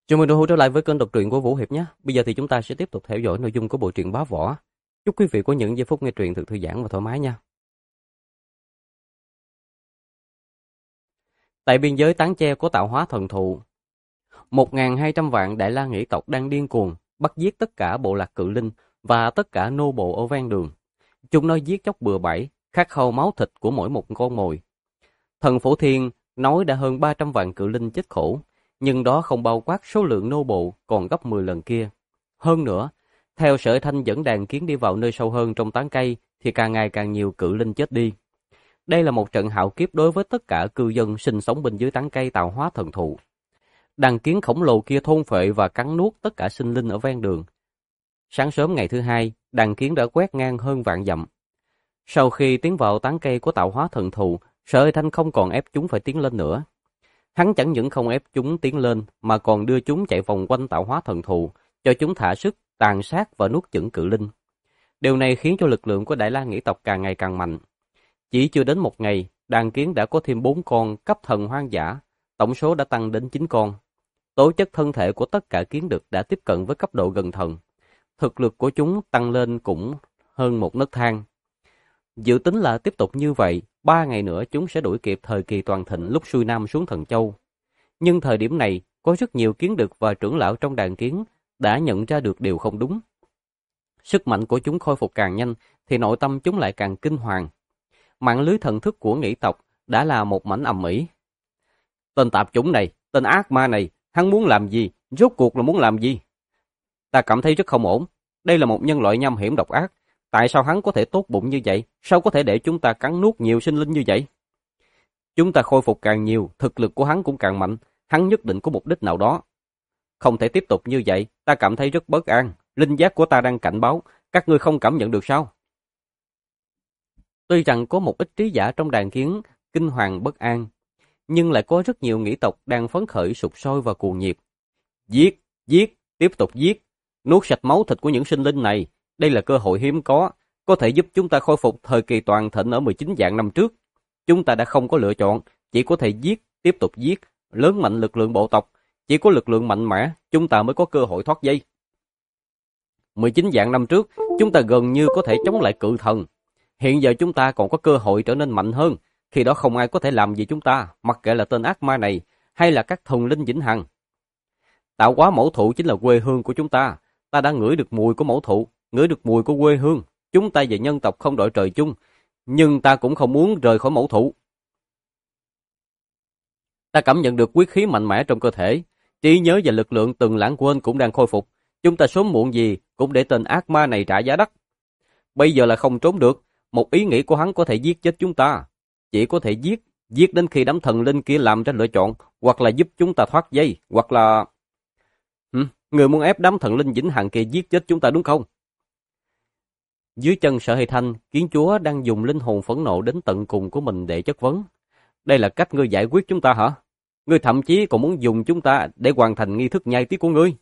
Chào mừng đồng trở lại với kênh đọc truyện của Vũ Hiệp nhé. Bây giờ thì chúng ta sẽ tiếp tục theo dõi nội dung của bộ truyện Bá Võ. Chúc quý vị có những giây phút nghe truyện thật thư giãn và thoải mái nha. Tại biên giới tán che của tạo hóa thần thụ, 1.200 vạn Đại La Nghĩ tộc đang điên cuồng bắt giết tất cả bộ lạc cự linh và tất cả nô bộ ở ven đường. Chúng nó giết chóc bừa bãi, khát khao máu thịt của mỗi một con mồi. Thần Phổ Thiên nói đã hơn 300 vạn cự linh chết khổ, nhưng đó không bao quát số lượng nô bộ còn gấp 10 lần kia. Hơn nữa, theo Sở Thanh dẫn đàn kiến đi vào nơi sâu hơn trong tán cây thì càng ngày càng nhiều cự linh chết đi. Đây là một trận hạo kiếp đối với tất cả cư dân sinh sống bên dưới tán cây tạo hóa thần thụ. Đàn kiến khổng lồ kia thôn phệ và cắn nuốt tất cả sinh linh ở ven đường. Sáng sớm ngày thứ hai, đàn kiến đã quét ngang hơn vạn dặm. Sau khi tiến vào tán cây của tạo hóa thần thụ, Sở Thanh không còn ép chúng phải tiến lên nữa. Hắn chẳng những không ép chúng tiến lên mà còn đưa chúng chạy vòng quanh tạo hóa thần thụ, cho chúng thả sức, tàn sát và nuốt chửng cự linh. Điều này khiến cho lực lượng của Đại La Nghĩ tộc càng ngày càng mạnh. Chỉ chưa đến một ngày, đàn kiến đã có thêm 4 con cấp thần hoang dã, tổng số đã tăng đến 9 con. Tố chất thân thể của tất cả kiến đực đã tiếp cận với cấp độ gần thần. Thực lực của chúng tăng lên cũng hơn một nấc thang. Dự tính là tiếp tục như vậy, 3 ngày nữa chúng sẽ đuổi kịp thời kỳ toàn thịnh lúc xuôi nam xuống Thần Châu. Nhưng thời điểm này, có rất nhiều kiến đực và trưởng lão trong đàn kiến đã nhận ra được điều không đúng. Sức mạnh của chúng khôi phục càng nhanh, thì nội tâm chúng lại càng kinh hoàng. Mạng lưới thần thức của nghĩ tộc đã là một mảnh ầm ĩ. Tên tạp chủng này, tên ác ma này, hắn muốn làm gì? Rốt cuộc là muốn làm gì? Ta cảm thấy rất không ổn. Đây là một nhân loại nham hiểm độc ác. Tại sao hắn có thể tốt bụng như vậy? Sao có thể để chúng ta cắn nuốt nhiều sinh linh như vậy? Chúng ta khôi phục càng nhiều, thực lực của hắn cũng càng mạnh. Hắn nhất định có mục đích nào đó. Không thể tiếp tục như vậy, ta cảm thấy rất bất an. Linh giác của ta đang cảnh báo, các ngươi không cảm nhận được sao? Tuy rằng có một ít trí giả trong đàn kiến kinh hoàng bất an, nhưng lại có rất nhiều nghĩ tộc đang phấn khởi sục sôi và cuồng nhiệt. Giết, giết, tiếp tục giết, nuốt sạch máu thịt của những sinh linh này. Đây là cơ hội hiếm có thể giúp chúng ta khôi phục thời kỳ toàn thịnh ở 19 vạn năm trước. Chúng ta đã không có lựa chọn, chỉ có thể giết, tiếp tục giết, lớn mạnh lực lượng bộ tộc. Chỉ có lực lượng mạnh mẽ, chúng ta mới có cơ hội thoát dây. 19 vạn năm trước, chúng ta gần như có thể chống lại cự thần. Hiện giờ chúng ta còn có cơ hội trở nên mạnh hơn. Khi đó không ai có thể làm gì chúng ta, mặc kệ là tên ác ma này, hay là các thần linh vĩnh hằng. Tạo hóa mẫu thụ chính là quê hương của chúng ta. Ta đã ngửi được mùi của mẫu thụ, ngửi được mùi của quê hương. Chúng ta và nhân tộc không đội trời chung, nhưng ta cũng không muốn rời khỏi mẫu thụ. Ta cảm nhận được quyết khí mạnh mẽ trong cơ thể, trí nhớ và lực lượng từng lãng quên cũng đang khôi phục. Chúng ta sớm muộn gì cũng để tên ác ma này trả giá đắt. Bây giờ là không trốn được, một ý nghĩ của hắn có thể giết chết chúng ta. Chỉ có thể giết đến khi đám thần linh kia làm ra lựa chọn, hoặc là giúp chúng ta thoát dây, hoặc là... Người muốn ép đám thần linh vĩnh hằng kia giết chết chúng ta đúng không? Dưới chân Sở Hy Thanh, kiến chúa đang dùng linh hồn phẫn nộ đến tận cùng của mình để chất vấn. Đây là cách ngươi giải quyết chúng ta hả? Ngươi thậm chí còn muốn dùng chúng ta để hoàn thành nghi thức nhai tiết của ngươi.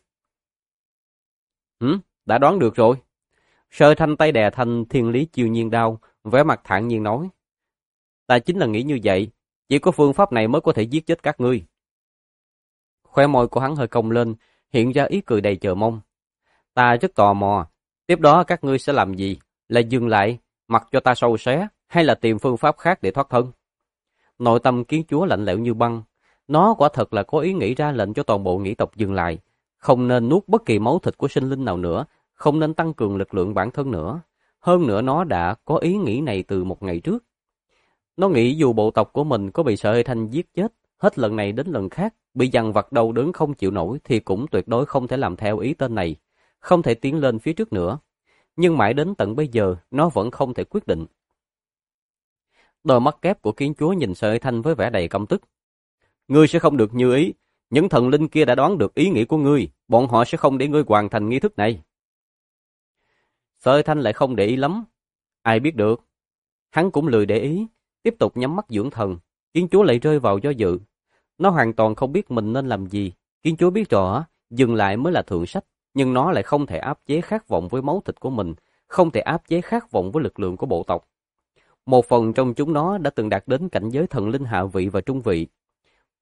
Đã đoán được rồi. Sở Thanh tay đè thanh thiên lý chiêu nhiên đao, vẻ mặt thản nhiên nói. Ta chính là nghĩ như vậy, chỉ có phương pháp này mới có thể giết chết các ngươi. Khóe môi của hắn hơi cong lên, hiện ra ý cười đầy chờ mong. Ta rất tò mò, tiếp đó các ngươi sẽ làm gì? Là dừng lại, mặc cho ta sâu xé, hay là tìm phương pháp khác để thoát thân? Nội tâm kiến chúa lạnh lẽo như băng. Nó quả thật là có ý nghĩ ra lệnh cho toàn bộ nghĩ tộc dừng lại. Không nên nuốt bất kỳ máu thịt của sinh linh nào nữa, không nên tăng cường lực lượng bản thân nữa. Hơn nữa nó đã có ý nghĩ này từ một ngày trước. Nó nghĩ dù bộ tộc của mình có bị Sở Hy Thanh giết chết, hết lần này đến lần khác, bị dằn vặt đau đớn không chịu nổi thì cũng tuyệt đối không thể làm theo ý tên này, không thể tiến lên phía trước nữa. Nhưng mãi đến tận bây giờ, nó vẫn không thể quyết định. Đôi mắt kép của kiến chúa nhìn Sở Hy Thanh với vẻ đầy căm tức. Ngươi sẽ không được như ý, những thần linh kia đã đoán được ý nghĩ của ngươi, bọn họ sẽ không để ngươi hoàn thành nghi thức này. Sở Hy Thanh lại không để ý lắm. Ai biết được. Hắn cũng lười để ý, tiếp tục nhắm mắt dưỡng thần. Kiến chúa lại rơi vào do dự. Nó hoàn toàn không biết mình nên làm gì. Kiến chúa biết rõ, dừng lại mới là thượng sách, nhưng nó lại không thể áp chế khát vọng với máu thịt của mình, không thể áp chế khát vọng với lực lượng của bộ tộc. Một phần trong chúng nó đã từng đạt đến cảnh giới thần linh hạ vị và trung vị.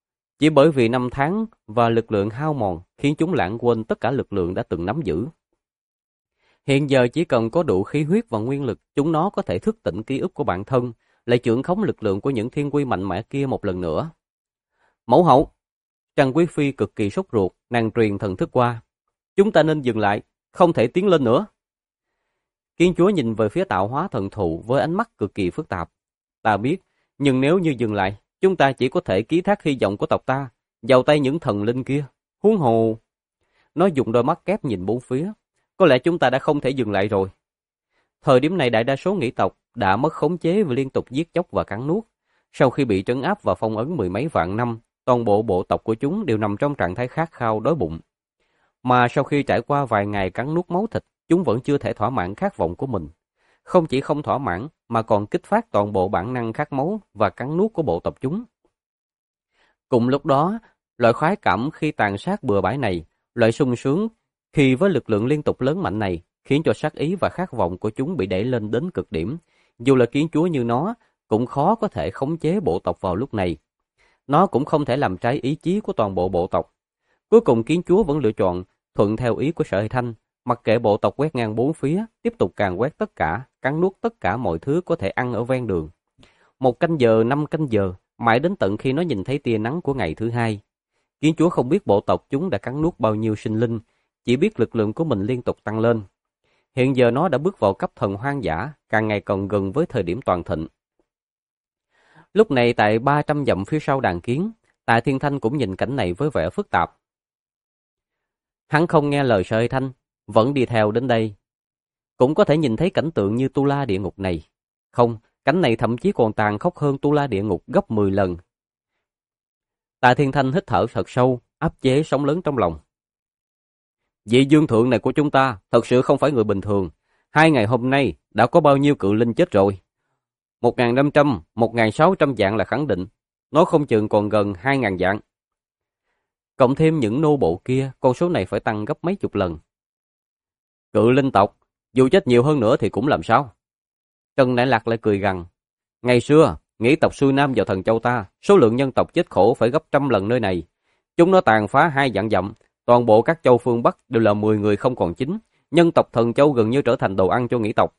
Chỉ bởi vì năm tháng và lực lượng hao mòn khiến chúng lãng quên tất cả lực lượng đã từng nắm giữ. Hiện giờ chỉ cần có đủ khí huyết và nguyên lực, chúng nó có thể thức tỉnh ký ức của bản thân, lại chưởng khống lực lượng của những thiên quy mạnh mẽ kia một lần nữa. Mẫu hậu! Trang Quý Phi cực kỳ sốt ruột, nàng truyền thần thức qua. Chúng ta nên dừng lại, không thể tiến lên nữa. Kiến chúa nhìn về phía tạo hóa thần thụ với ánh mắt cực kỳ phức tạp. Ta biết, nhưng nếu như dừng lại, chúng ta chỉ có thể ký thác hy vọng của tộc ta vào tay những thần linh kia. Huống hồ, nó dùng đôi mắt kép nhìn bốn phía. Có lẽ chúng ta đã không thể dừng lại rồi. Thời điểm này đại đa số nghĩ tộc đã mất khống chế và liên tục giết chóc và cắn nuốt. Sau khi bị trấn áp và phong ấn mười mấy vạn năm, toàn bộ bộ tộc của chúng đều nằm trong trạng thái khát khao đói bụng. Mà sau khi trải qua vài ngày cắn nuốt máu thịt, chúng vẫn chưa thể thỏa mãn khát vọng của mình. Không chỉ không thỏa mãn, mà còn kích phát toàn bộ bản năng khát máu và cắn nuốt của bộ tộc chúng. Cùng lúc đó, loại khoái cảm khi tàn sát bừa bãi này, loại sung sướng khi với lực lượng liên tục lớn mạnh này, khiến cho sát ý và khát vọng của chúng bị đẩy lên đến cực điểm. Dù là kiến chúa như nó, cũng khó có thể khống chế bộ tộc vào lúc này. Nó cũng không thể làm trái ý chí của toàn bộ bộ tộc. Cuối cùng kiến chúa vẫn lựa chọn thuận theo ý của Sở Hy Thanh, mặc kệ bộ tộc quét ngang bốn phía, tiếp tục càn quét tất cả, cắn nuốt tất cả mọi thứ có thể ăn ở ven đường. 1 canh giờ, 5 canh giờ, mãi đến tận khi nó nhìn thấy tia nắng của ngày thứ hai. Kiến chúa không biết bộ tộc chúng đã cắn nuốt bao nhiêu sinh linh, chỉ biết lực lượng của mình liên tục tăng lên. Hiện giờ nó đã bước vào cấp thần hoang dã, càng ngày càng gần với thời điểm toàn thịnh. Lúc này tại 300 dặm phía sau đàn kiến, Tạ Thiên Thanh cũng nhìn cảnh này với vẻ phức tạp. Hắn không nghe lời Sở Hy Thanh, vẫn đi theo đến đây. Cũng có thể nhìn thấy cảnh tượng như Tu La địa ngục này. Không, cảnh này thậm chí còn tàn khốc hơn Tu La địa ngục gấp 10 lần. Tạ Thiên Thanh hít thở thật sâu, áp chế sóng lớn trong lòng. Vị dương thượng này của chúng ta thật sự không phải người bình thường. 2 ngày hôm nay đã có bao nhiêu cự linh chết rồi? 1.500, 1.600 vạn là khẳng định. Nó không chừng còn gần 2.000 vạn. Cộng thêm những nô bộ kia, con số này phải tăng gấp mấy chục lần. Cự linh tộc, dù chết nhiều hơn nữa thì cũng làm sao? Trần Đại Lạc lại cười gằn. Ngày xưa, nghĩ tộc xuôi nam vào Thần Châu ta, số lượng nhân tộc chết khổ phải gấp 100 lần nơi này. Chúng nó tàn phá 2 vạn dặm, toàn bộ các châu phương Bắc đều là 10 người không còn chính. Nhân tộc Thần Châu gần như trở thành đồ ăn cho nghĩ tộc.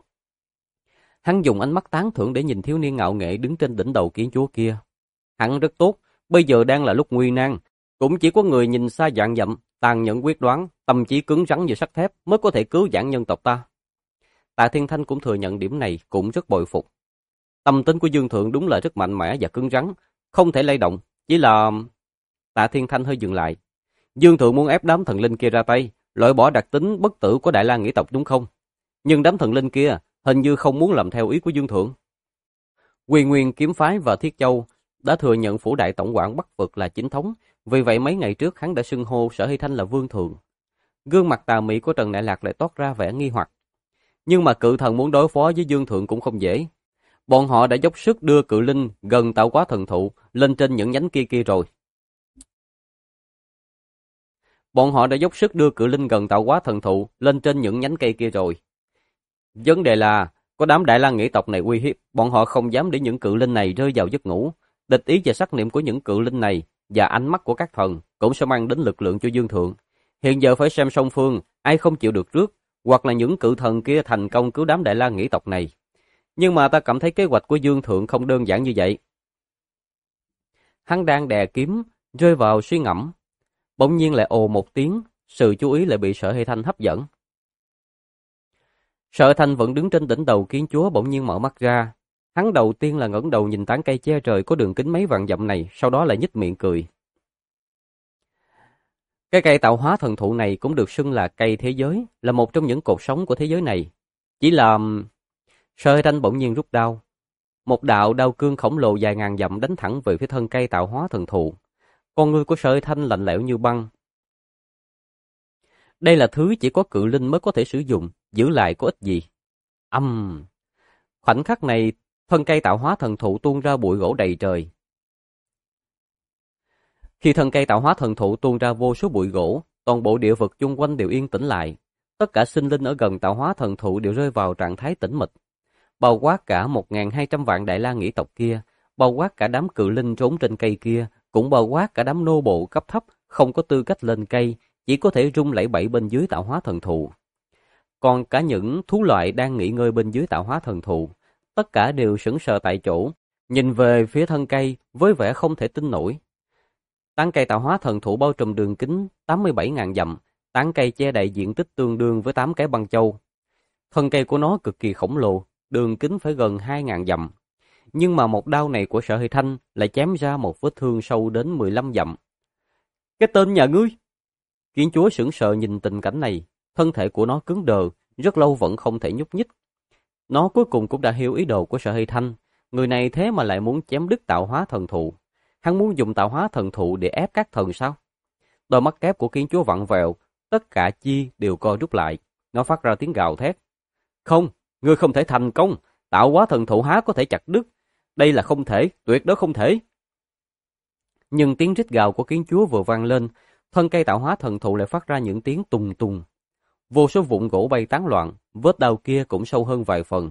Hắn dùng ánh mắt tán thưởng để nhìn thiếu niên ngạo nghệ đứng trên đỉnh đầu kiến chúa kia. Hắn rất tốt, bây giờ đang là lúc nguy nan. Cũng chỉ có người nhìn xa vạn dặm, tàn nhẫn quyết đoán, tâm trí cứng rắn như sắt thép mới có thể cứu vãn nhân tộc ta. Tạ Thiên Thanh cũng thừa nhận điểm này, cũng rất bội phục. Tâm tính của Dương Thượng đúng là rất mạnh mẽ và cứng rắn, không thể lay động, chỉ là... Tạ Thiên Thanh hơi dừng lại. Dương Thượng muốn ép đám thần linh kia ra tay, loại bỏ đặc tính bất tử của Đại La Nghĩ tộc đúng không? Nhưng đám thần linh kia hình như không muốn làm theo ý của Dương Thượng. Quy Nguyên kiếm phái và Thiết Châu đã thừa nhận phủ đại tổng quản Bắc vực là chính thống, vì vậy mấy ngày trước hắn đã xưng hô Sở Hy Thanh là Vương Thượng. Gương mặt tà mị của Trần Đại Lạc lại toát ra vẻ nghi hoặc. Nhưng mà cự thần muốn đối phó với Dương Thượng cũng không dễ. Bọn họ đã dốc sức đưa cự linh gần tạo hóa thần thụ lên trên những nhánh kia rồi. Vấn đề là, có đám Đại La Nghĩ tộc này uy hiếp, bọn họ không dám để những cự linh này rơi vào giấc ngủ. Địch ý và sắc niệm của những cự linh này và ánh mắt của các thần cũng sẽ mang đến lực lượng cho Dương Thượng. Hiện giờ phải xem song phương, ai không chịu được trước, hoặc là những cự thần kia thành công cứu đám Đại La Nghĩ tộc này. Nhưng mà ta cảm thấy kế hoạch của Dương Thượng không đơn giản như vậy. Hắn đang đè kiếm, rơi vào suy ngẫm. Bỗng nhiên lại ồ một tiếng, sự chú ý lại bị Sở Hy Thanh hấp dẫn. Sở Thanh vẫn đứng trên đỉnh đầu kiến chúa bỗng nhiên mở mắt ra. Hắn đầu tiên là ngẩng đầu nhìn tán cây che trời có đường kính mấy vạn dặm này, sau đó lại nhếch miệng cười. Cái cây tạo hóa thần thụ này cũng được xưng là cây thế giới, là một trong những cột sống của thế giới này. Chỉ là... Sở Hy Thanh bỗng nhiên rút đao. Một đạo đao cương khổng lồ dài ngàn dặm đánh thẳng về phía thân cây tạo hóa thần thụ. Con ngươi của Sở Hy Thanh lạnh lẽo như băng. Đây là thứ chỉ có cự linh mới có thể sử dụng, giữ lại có ích gì. Khoảnh khắc này, thân cây tạo hóa thần thụ tuôn ra bụi gỗ đầy trời. Khi thân cây tạo hóa thần thụ tuôn ra vô số bụi gỗ, toàn bộ địa vực chung quanh đều yên tĩnh lại. Tất cả sinh linh ở gần tạo hóa thần thụ đều rơi vào trạng thái tĩnh mịch. Bao quát cả 1.200 vạn Đại La Nghĩ tộc kia, bao quát cả đám cự linh trốn trên cây kia, cũng bao quát cả đám nô bộ cấp thấp không có tư cách lên cây, chỉ có thể rung lẩy bẩy bên dưới tạo hóa thần thụ. Còn cả những thú loại đang nghỉ ngơi bên dưới tạo hóa thần thụ, tất cả đều sững sờ tại chỗ, nhìn về phía thân cây với vẻ không thể tin nổi. Tán cây tạo hóa thần thụ bao trùm đường kính 87.000 dặm, tán cây che đậy diện tích tương đương với 8 cái băng châu. Thân cây của nó cực kỳ khổng lồ, đường kính phải gần 2.000 dặm. Nhưng mà một đao này của Sở Hy Thanh lại chém ra một vết thương sâu đến 15 dặm. Cái tên nhà ngươi! Kiến chúa sững sờ nhìn tình cảnh này, thân thể của nó cứng đờ, rất lâu vẫn không thể nhúc nhích. Nó cuối cùng cũng đã hiểu ý đồ của Sở Hy Thanh, người này thế mà lại muốn chém đứt tạo hóa thần thụ. Hắn muốn dùng tạo hóa thần thụ để ép các thần sao? Đôi mắt kép của kiến chúa vặn vẹo, tất cả chi đều co rút lại. Nó phát ra tiếng gào thét. Không, ngươi không thể thành công, tạo hóa thần thụ há có thể chặt đứt. Đây là không thể, tuyệt đối không thể. Nhưng tiếng rít gào của kiến chúa vừa vang lên, thân cây tạo hóa thần thụ lại phát ra những tiếng tùng tùng. Vô số vụn gỗ bay tán loạn, vết đao kia cũng sâu hơn vài phần.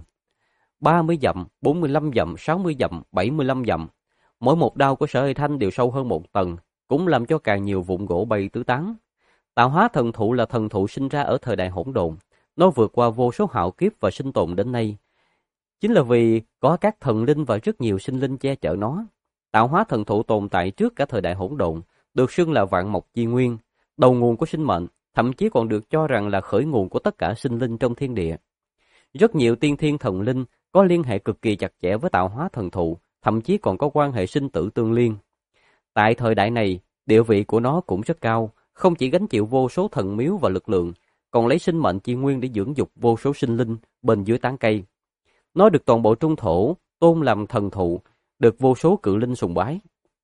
30 dặm, 45 dặm, 60 dặm, 75 dặm. Mỗi một đao của Sở Hy Thanh đều sâu hơn một tầng, cũng làm cho càng nhiều vụn gỗ bay tứ tán. Tạo hóa thần thụ là thần thụ sinh ra ở thời đại hỗn độn. Nó vượt qua vô số hạo kiếp và sinh tồn đến nay. Chính là vì có các thần linh và rất nhiều sinh linh che chở nó. Tạo hóa thần thụ tồn tại trước cả thời đại hỗn độn, được xưng là vạn mộc chi nguyên, đầu nguồn của sinh mệnh, thậm chí còn được cho rằng là khởi nguồn của tất cả sinh linh trong thiên địa. Rất nhiều tiên thiên thần linh có liên hệ cực kỳ chặt chẽ với tạo hóa thần thụ, thậm chí còn có quan hệ sinh tử tương liên. Tại thời đại này, địa vị của nó cũng rất cao, không chỉ gánh chịu vô số thần miếu và lực lượng, còn lấy sinh mệnh chi nguyên để dưỡng dục vô số sinh linh bên dưới tán cây. Nó được toàn bộ trung thổ tôn làm thần thụ, được vô số cự linh sùng bái.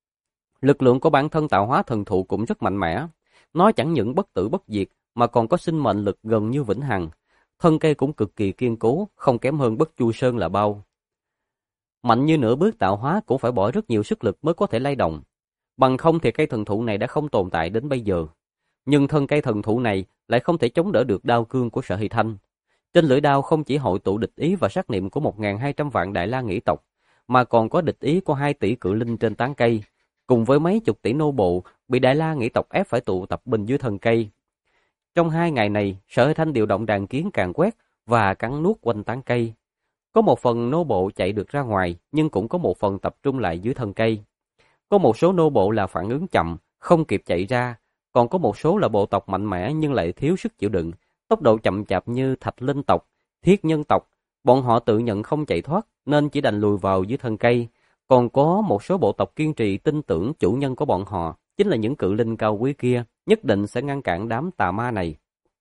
Lực lượng của bản thân tạo hóa thần thụ cũng rất mạnh mẽ. Nó chẳng những bất tử bất diệt mà còn có sinh mệnh lực gần như vĩnh hằng. Thân cây cũng cực kỳ kiên cố, không kém hơn Bất Chu Sơn là bao. Mạnh như nửa bước tạo hóa cũng phải bỏ rất nhiều sức lực mới có thể lay động. Bằng không thì cây thần thụ này đã không tồn tại đến bây giờ. Nhưng thân cây thần thụ này lại không thể chống đỡ được đao cương của Sở Hy Thanh. Trên lưỡi đao không chỉ hội tụ địch ý và sát niệm của 1.200 vạn Đại La Nghĩ tộc, mà còn có địch ý của 2 tỷ cự linh trên tán cây, cùng với mấy chục tỷ nô bộ bị Đại La Nghĩ tộc ép phải tụ tập bên dưới thân cây. Trong 2 ngày này, Sở Hy Thanh điều động đàn kiến càn quét và cắn nuốt quanh tán cây. Có một phần nô bộ chạy được ra ngoài, nhưng cũng có một phần tập trung lại dưới thân cây. Có một số nô bộ là phản ứng chậm, không kịp chạy ra, còn có một số là bộ tộc mạnh mẽ nhưng lại thiếu sức chịu đựng, tốc độ chậm chạp như Thạch Linh tộc, Thiết Nhân tộc. Bọn họ tự nhận không chạy thoát nên chỉ đành lùi vào dưới thân cây. Còn có một số bộ tộc kiên trì tin tưởng chủ nhân của bọn họ, chính là những cự linh cao quý kia, nhất định sẽ ngăn cản đám tà ma này.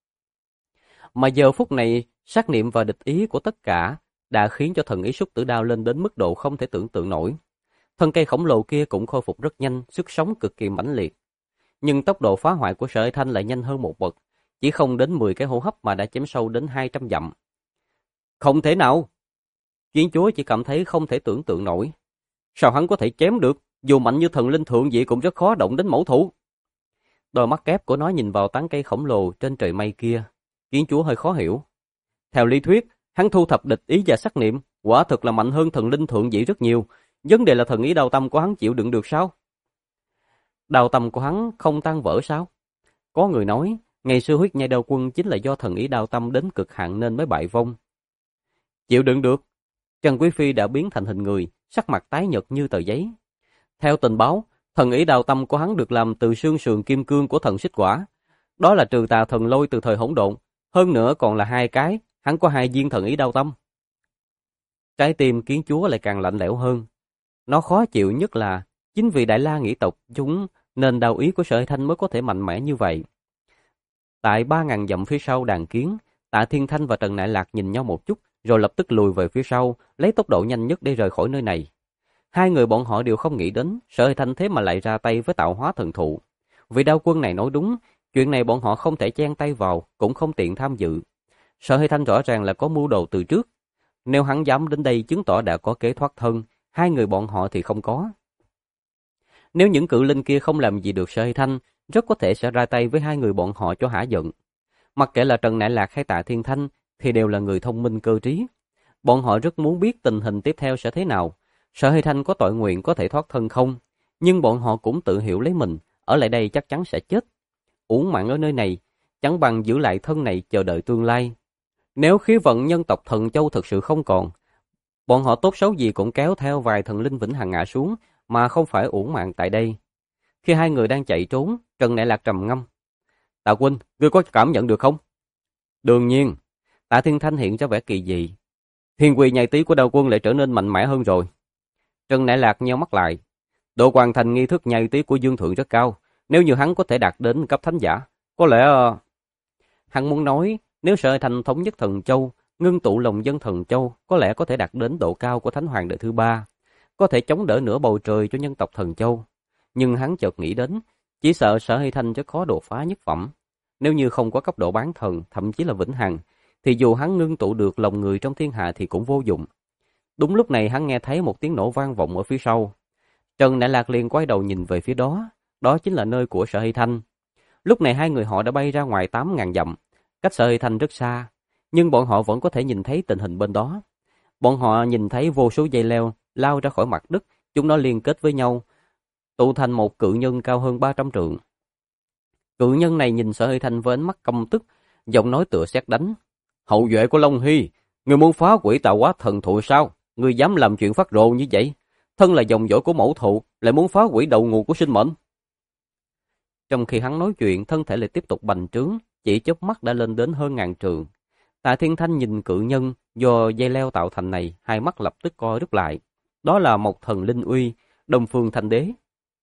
Mà giờ phút này, sát niệm và địch ý của tất cả đã khiến cho thần ý Súc Tử Đao lên đến mức độ không thể tưởng tượng nổi. Thân cây khổng lồ kia cũng khôi phục rất nhanh, sức sống cực kỳ mãnh liệt. Nhưng tốc độ phá hoại của Sở Hy Thanh lại nhanh hơn một bậc, chỉ không đến 10 cái hô hấp mà đã chém sâu đến 200 dặm. Không thể nào! Kiến chúa chỉ cảm thấy không thể tưởng tượng nổi. Sao hắn có thể chém được? Dù mạnh như thần linh thượng vị cũng rất khó động đến mẫu thủ. Đôi mắt kép của nó nhìn vào tán cây khổng lồ trên trời mây kia. Kiến chúa hơi khó hiểu. Theo lý thuyết, hắn thu thập địch ý và sát niệm, quả thực là mạnh hơn thần linh thượng vị rất nhiều. Vấn đề là thần ý đao tâm của hắn chịu đựng được sao? Đao tâm của hắn không tan vỡ sao? Có người nói, ngày xưa Huyết Nhai Đao Quân chính là do thần ý đao tâm đến cực hạn nên mới bại vong. Chịu đựng được. Trần Quý Phi đã biến thành hình người, sắc mặt tái nhợt như tờ giấy. Theo tình báo, thần ý đao tâm của hắn được làm từ xương sườn kim cương của thần Xích Quả. Đó là trừ tà thần lôi từ thời hỗn độn, hơn nữa còn là 2 cái, hắn có 2 viên thần ý đao tâm. Trái tim kiến chúa lại càng lạnh lẽo hơn. Nó khó chịu nhất là chính vì Đại La Nghĩ tộc chúng nên đao ý của Sở Hy Thanh mới có thể mạnh mẽ như vậy. Tại 3.000 dặm phía sau đàn kiến, Tạ Thiên Thanh và Trần Nại Lạc nhìn nhau một chút, rồi lập tức lùi về phía sau, lấy tốc độ nhanh nhất để rời khỏi nơi này. 2 người bọn họ đều không nghĩ đến Sở Hy Thanh thế mà lại ra tay với tạo hóa thần thụ. Vị đao quân này nói đúng, chuyện này bọn họ không thể chen tay vào, cũng không tiện tham dự. Sở Hy Thanh rõ ràng là có mưu đồ từ trước. Nếu hắn dám đến đây chứng tỏ đã có kế thoát thân, 2 người bọn họ thì không có. Nếu những cự linh kia không làm gì được Sở Hy Thanh, rất có thể sẽ ra tay với 2 người bọn họ cho hả giận. Mặc kệ là Trần Nại Lạc hay Tạ Thiên Thanh thì đều là người thông minh cơ trí. Bọn họ rất muốn biết tình hình tiếp theo sẽ thế nào. Sở Hy Thanh có tội nguyện có thể thoát thân không? Nhưng bọn họ cũng tự hiểu lấy mình, ở lại đây chắc chắn sẽ chết. Uổng mạng ở nơi này, chẳng bằng giữ lại thân này chờ đợi tương lai. Nếu khí vận nhân tộc Thần Châu thực sự không còn, bọn họ tốt xấu gì cũng kéo theo vài thần linh vĩnh hằng ngã xuống, mà không phải uổng mạng tại đây. Khi hai người đang chạy trốn, Trần Đại Lạc trầm ngâm. Tạ huynh, ngươi có cảm nhận được không? Đương nhiên. Tạ Thiên Thanh hiện ra vẻ kỳ dị. Thiên quy nhai tí của Đao Quân lại trở nên mạnh mẽ hơn rồi. Trần Đại Lạc nheo mắt lại. Độ hoàn thành nghi thức nhai tí của Dương Thượng rất cao. Nếu như hắn có thể đạt đến cấp thánh giả, có lẽ... Hắn muốn nói, nếu Sở Hải Thanh thống nhất Thần Châu, ngưng tụ lòng dân Thần Châu, có lẽ có thể đạt đến độ cao của Thánh Hoàng đời thứ 3, có thể chống đỡ nửa bầu trời cho nhân tộc Thần Châu. Nhưng hắn chợt nghĩ đến, chỉ sợ Sở Hải Thanh rất khó đột phá nhất phẩm. Nếu như không có cấp độ bán thần, thậm chí là vĩnh hằng, thì dù hắn ngưng tụ được lòng người trong thiên hạ thì cũng vô dụng. Đúng lúc này hắn nghe thấy một tiếng nổ vang vọng ở phía sau. Trần Đại Lạc liền quay đầu nhìn về phía đó, đó chính là nơi của Sở Hải Thanh. Lúc này hai người họ đã bay ra ngoài 8.000 dặm, cách Sở Hải Thanh rất xa, nhưng bọn họ vẫn có thể nhìn thấy tình hình bên đó. Bọn họ nhìn thấy vô số dây leo lao ra khỏi mặt đất, chúng nó liên kết với nhau, tụ thành một cự nhân cao hơn 300 trượng. Cự nhân này nhìn Sở Hải Thanh với ánh mắt căm tức, giọng nói tựa sét đánh. Hậu duệ của Long Hy, người muốn phá hủy Tạo Hóa Thần Thụ sao? Người dám làm chuyện phát rồ như vậy? Thân là dòng dõi của mẫu thụ, lại muốn phá hủy đầu nguồn của sinh mệnh. Trong khi hắn nói chuyện, thân thể lại tiếp tục bành trướng, chỉ chớp mắt đã lên đến hơn 1000 trượng. Tạ Thiên Thanh nhìn cự nhân do dây leo tạo thành này, hai mắt lập tức co rút lại. Đó là một thần linh uy, Đông Phương Thanh Đế.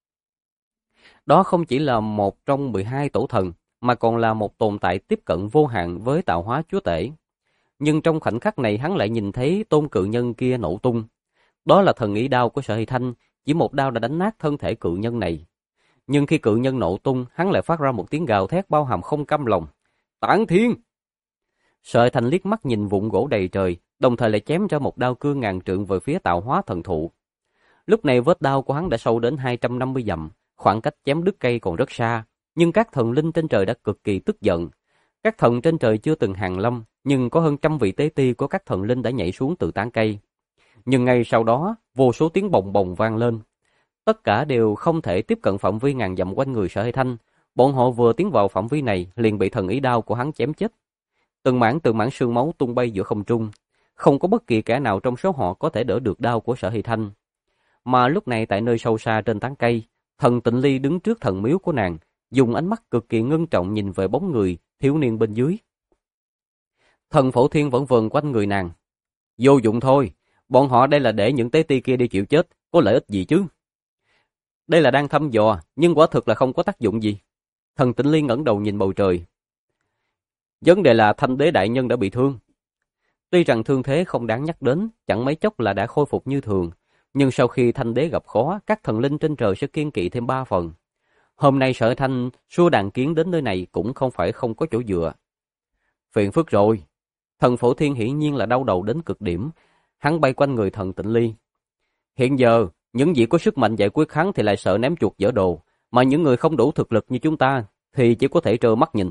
Đó không chỉ là một trong 12 tổ thần, mà còn là một tồn tại tiếp cận vô hạn với tạo hóa chúa tể. Nhưng trong khoảnh khắc này hắn lại nhìn thấy tôn cự nhân kia nổ tung. Đó là thần ý đao của Sở Hải Thanh, chỉ một đao đã đánh nát thân thể cự nhân này. Nhưng khi cự nhân nổ tung, hắn lại phát ra một tiếng gào thét bao hàm không cam lòng. Tản thiên! Sở Hải Thanh liếc mắt nhìn vụn gỗ đầy trời, đồng thời lại chém ra một đao cương 1000 trượng về phía Tạo Hóa Thần Thụ. Lúc này vết đao của hắn đã sâu đến 250 dặm, khoảng cách chém đứt cây còn rất xa, nhưng các thần linh trên trời đã cực kỳ tức giận. Các thần trên trời chưa từng hàng lâm, nhưng có hơn trăm vị tế ti của các thần linh đã nhảy xuống từ tán cây. Nhưng ngay sau đó, vô số tiếng bồng bồng vang lên. Tất cả đều không thể tiếp cận phạm vi 1000 dặm quanh người Sở Hải Thanh. Bọn họ vừa tiến vào phạm vi này liền bị thần ý đao của hắn chém chết. Từng mảng xương máu tung bay giữa không trung. Không có bất kỳ kẻ nào trong số họ có thể đỡ được đao của Sở Hải Thanh. Mà lúc này tại nơi sâu xa trên tán cây, thần Tịnh Ly đứng trước thần miếu của nàng, dùng ánh mắt cực kỳ ngưng trọng nhìn về bóng người thiếu niên bên dưới. Thần Phổ Thiên vẫn vờn quanh người nàng. Vô dụng thôi, bọn họ đây là để những tế ti kia đi chịu chết, có lợi ích gì chứ? Đây là đang thăm dò, nhưng quả thực là không có tác dụng gì. Thần Tịnh Ly ngẩng đầu nhìn bầu trời. Vấn đề là Thanh Đế đại nhân đã bị thương. Tuy rằng thương thế không đáng nhắc đến, chẳng mấy chốc là đã khôi phục như thường, nhưng sau khi Thanh Đế gặp khó, các thần linh trên trời sẽ kiêng kỵ thêm 3 phần. Hôm nay Sở Thanh xua đàn kiến đến nơi này cũng không phải không có chỗ dựa. Phiền phức rồi. Thần Phổ Thiên hiển nhiên là đau đầu đến cực điểm, hắn bay quanh người thần Tịnh Ly. Hiện giờ, những vị có sức mạnh giải quyết hắn thì lại sợ ném chuột dở đồ, mà những người không đủ thực lực như chúng ta thì chỉ có thể trơ mắt nhìn.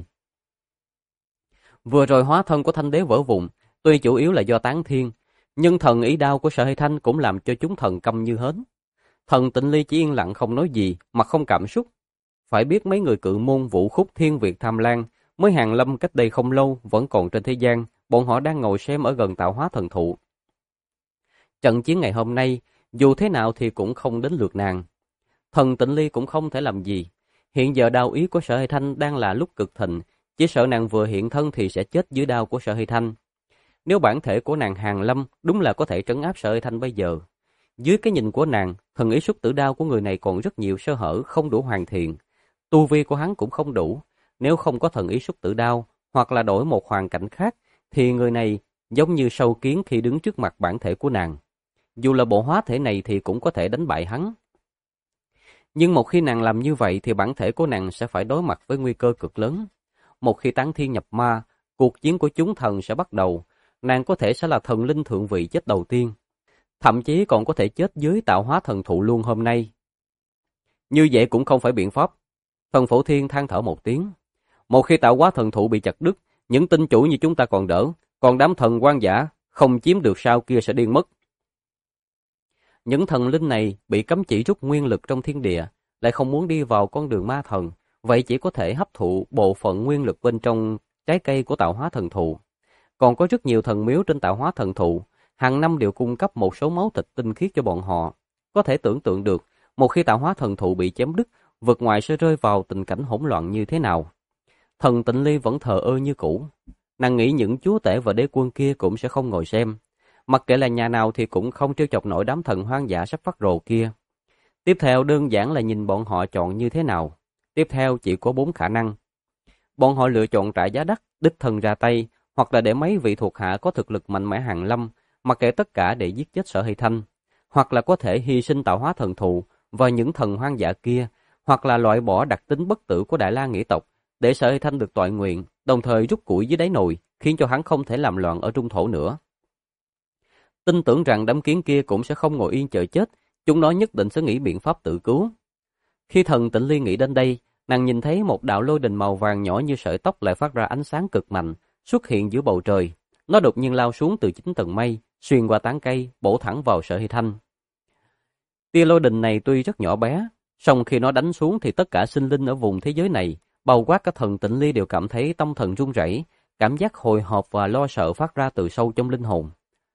Vừa rồi hóa thân của Thanh Đế vỡ vụn, tuy chủ yếu là do tán thiên, nhưng thần ý đao của Sở Hải Thanh cũng làm cho chúng thần câm như hến. Thần Tịnh Ly chỉ yên lặng không nói gì, mà không cảm xúc. Phải biết mấy người cự môn Vũ Khúc Thiên Việt Tham Lang mới hàng lâm cách đây không lâu vẫn còn trên thế gian, bọn họ đang ngồi xem ở gần Tạo Hóa Thần Thụ. Trận chiến ngày hôm nay, dù thế nào thì cũng không đến lượt nàng. Thần Tịnh Ly cũng không thể làm gì. Hiện giờ đao ý của Sở Hải Thanh đang là lúc cực thịnh, chỉ sợ nàng vừa hiện thân thì sẽ chết dưới đao của Sở Hải Thanh. Nếu bản thể của nàng hàng lâm, đúng là có thể trấn áp Sở Hải Thanh bây giờ. Dưới cái nhìn của nàng, thần ý xuất tử đao của người này còn rất nhiều sơ hở, không đủ hoàn thiện. Tu vi của hắn cũng không đủ. Nếu không có thần ý xuất tử đao, hoặc là đổi một hoàn cảnh khác, thì người này giống như sâu kiến khi đứng trước mặt bản thể của nàng. Dù là bộ hóa thể này thì cũng có thể đánh bại hắn. Nhưng một khi nàng làm như vậy thì bản thể của nàng sẽ phải đối mặt với nguy cơ cực lớn. Một khi tán thiên nhập ma, cuộc chiến của chúng thần sẽ bắt đầu. Nàng có thể sẽ là thần linh thượng vị chết đầu tiên. Thậm chí còn có thể chết dưới Tạo Hóa Thần Thụ luôn hôm nay. Như vậy cũng không phải biện pháp. Thần Phổ Thiên than thở một tiếng. Một khi Tạo Hóa Thần Thụ bị chặt đứt, những tinh chủ như chúng ta còn đỡ, còn đám thần quan giả không chiếm được sao kia sẽ điên mất. Những thần linh này bị cấm chỉ rút nguyên lực trong thiên địa, lại không muốn đi vào con đường ma thần, vậy chỉ có thể hấp thụ bộ phận nguyên lực bên trong trái cây của tạo hóa thần thụ. Còn có rất nhiều thần miếu trên tạo hóa thần thụ, hàng năm đều cung cấp một số máu thịt tinh khiết cho bọn họ. Có thể tưởng tượng được, một khi tạo hóa thần thụ bị chém đứt, vực ngoại sẽ rơi vào tình cảnh hỗn loạn như thế nào. Thần Tịnh Ly vẫn thờ ơ như cũ. Nàng nghĩ những chúa tể và đế quân kia cũng sẽ không ngồi xem. Mặc kệ là nhà nào thì cũng không trêu chọc nổi đám thần hoang dã sắp phát rồ kia. Tiếp theo đơn giản là nhìn bọn họ chọn như thế nào. Tiếp theo chỉ có 4 khả năng. Bọn họ lựa chọn trả giá đắt, đích thân ra tay, hoặc là để mấy vị thuộc hạ có thực lực mạnh mẽ hàn lâm, mặc kệ tất cả để giết chết Sở Hy Thanh, hoặc là có thể hy sinh tạo hóa thần thụ và những thần hoang dã kia, hoặc là loại bỏ đặc tính bất tử của Đại La Nghĩ tộc, để Sở Hy Thanh được toại nguyện, đồng thời rút củi dưới đáy nồi, khiến cho hắn không thể làm loạn ở trung thổ nữa. Tin tưởng rằng đám kiến kia cũng sẽ không ngồi yên chờ chết, chúng nó nhất định sẽ nghĩ biện pháp tự cứu. Khi Thần Tịnh Ly nghĩ đến đây, nàng nhìn thấy một đạo lôi đình màu vàng nhỏ như sợi tóc lại phát ra ánh sáng cực mạnh, xuất hiện giữa bầu trời. Nó đột nhiên lao xuống từ 9 tầng mây, xuyên qua tán cây, bổ thẳng vào Sở Hy Thanh. Tia lôi đình này tuy rất nhỏ bé, song khi nó đánh xuống thì tất cả sinh linh ở vùng thế giới này, bao quát cả Thần Tịnh Ly đều cảm thấy tâm thần run rẩy, cảm giác hồi hộp và lo sợ phát ra từ sâu trong linh hồn.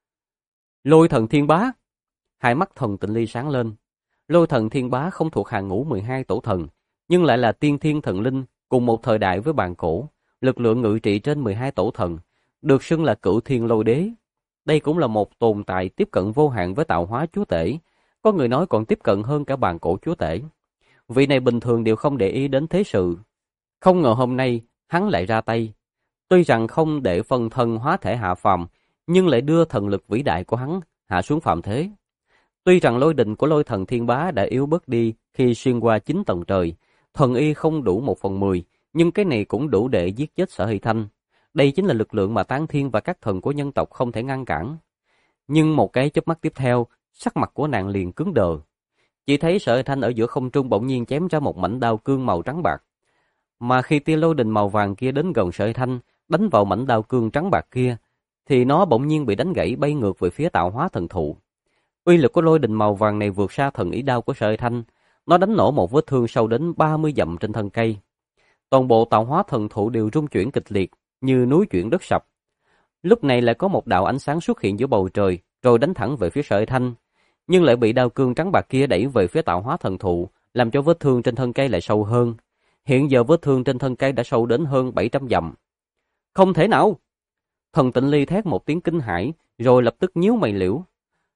Lôi thần thiên bá! Hai mắt Thần Tịnh Ly sáng lên. Lôi thần thiên bá không thuộc hàng ngũ 12 tổ thần, nhưng lại là tiên thiên thần linh cùng một thời đại với bàn cổ, lực lượng ngự trị trên 12 tổ thần, được xưng là cửu thiên lôi đế. Đây cũng là một tồn tại tiếp cận vô hạn với tạo hóa chúa tể, có người nói còn tiếp cận hơn cả bàn cổ chúa tể. Vị này bình thường đều không để ý đến thế sự. Không ngờ hôm nay, hắn lại ra tay. Tuy rằng không để phân thân hóa thể hạ phàm, nhưng lại đưa thần lực vĩ đại của hắn hạ xuống phàm thế. Tuy rằng lôi đình của lôi thần thiên bá đã yếu bớt đi khi xuyên qua 9 tầng trời, thần y không đủ 1/10, nhưng cái này cũng đủ để giết chết Sở Hy Thanh. Đây chính là lực lượng mà Tán Thiên và các thần của nhân tộc không thể ngăn cản. Nhưng một cái chớp mắt tiếp theo, sắc mặt của nàng liền cứng đờ. Chỉ thấy Sở Hy Thanh ở giữa không trung bỗng nhiên chém ra một mảnh đao cương màu trắng bạc. Mà khi tia lôi đình màu vàng kia đến gần Sở Hy Thanh, đánh vào mảnh đao cương trắng bạc kia, thì nó bỗng nhiên bị đánh gãy bay ngược về phía tạo hóa thần thụ. Uy lực của lôi đình màu vàng này vượt xa thần ý đao của Sở Hy Thanh, nó đánh nổ một vết thương sâu đến 30 dặm trên thân cây. Toàn bộ tạo hóa thần thụ đều rung chuyển kịch liệt, như núi chuyển đất sập. Lúc này lại có một đạo ánh sáng xuất hiện giữa bầu trời, rồi đánh thẳng về phía Sở Hy Thanh, nhưng lại bị đao cương trắng bạc kia đẩy về phía tạo hóa thần thụ, làm cho vết thương trên thân cây lại sâu hơn. Hiện giờ vết thương trên thân cây đã sâu đến hơn 700 dặm. Không thể nào! Thần Tịnh Ly thét một tiếng kinh hãi, rồi lập tức nhíu mày liễu.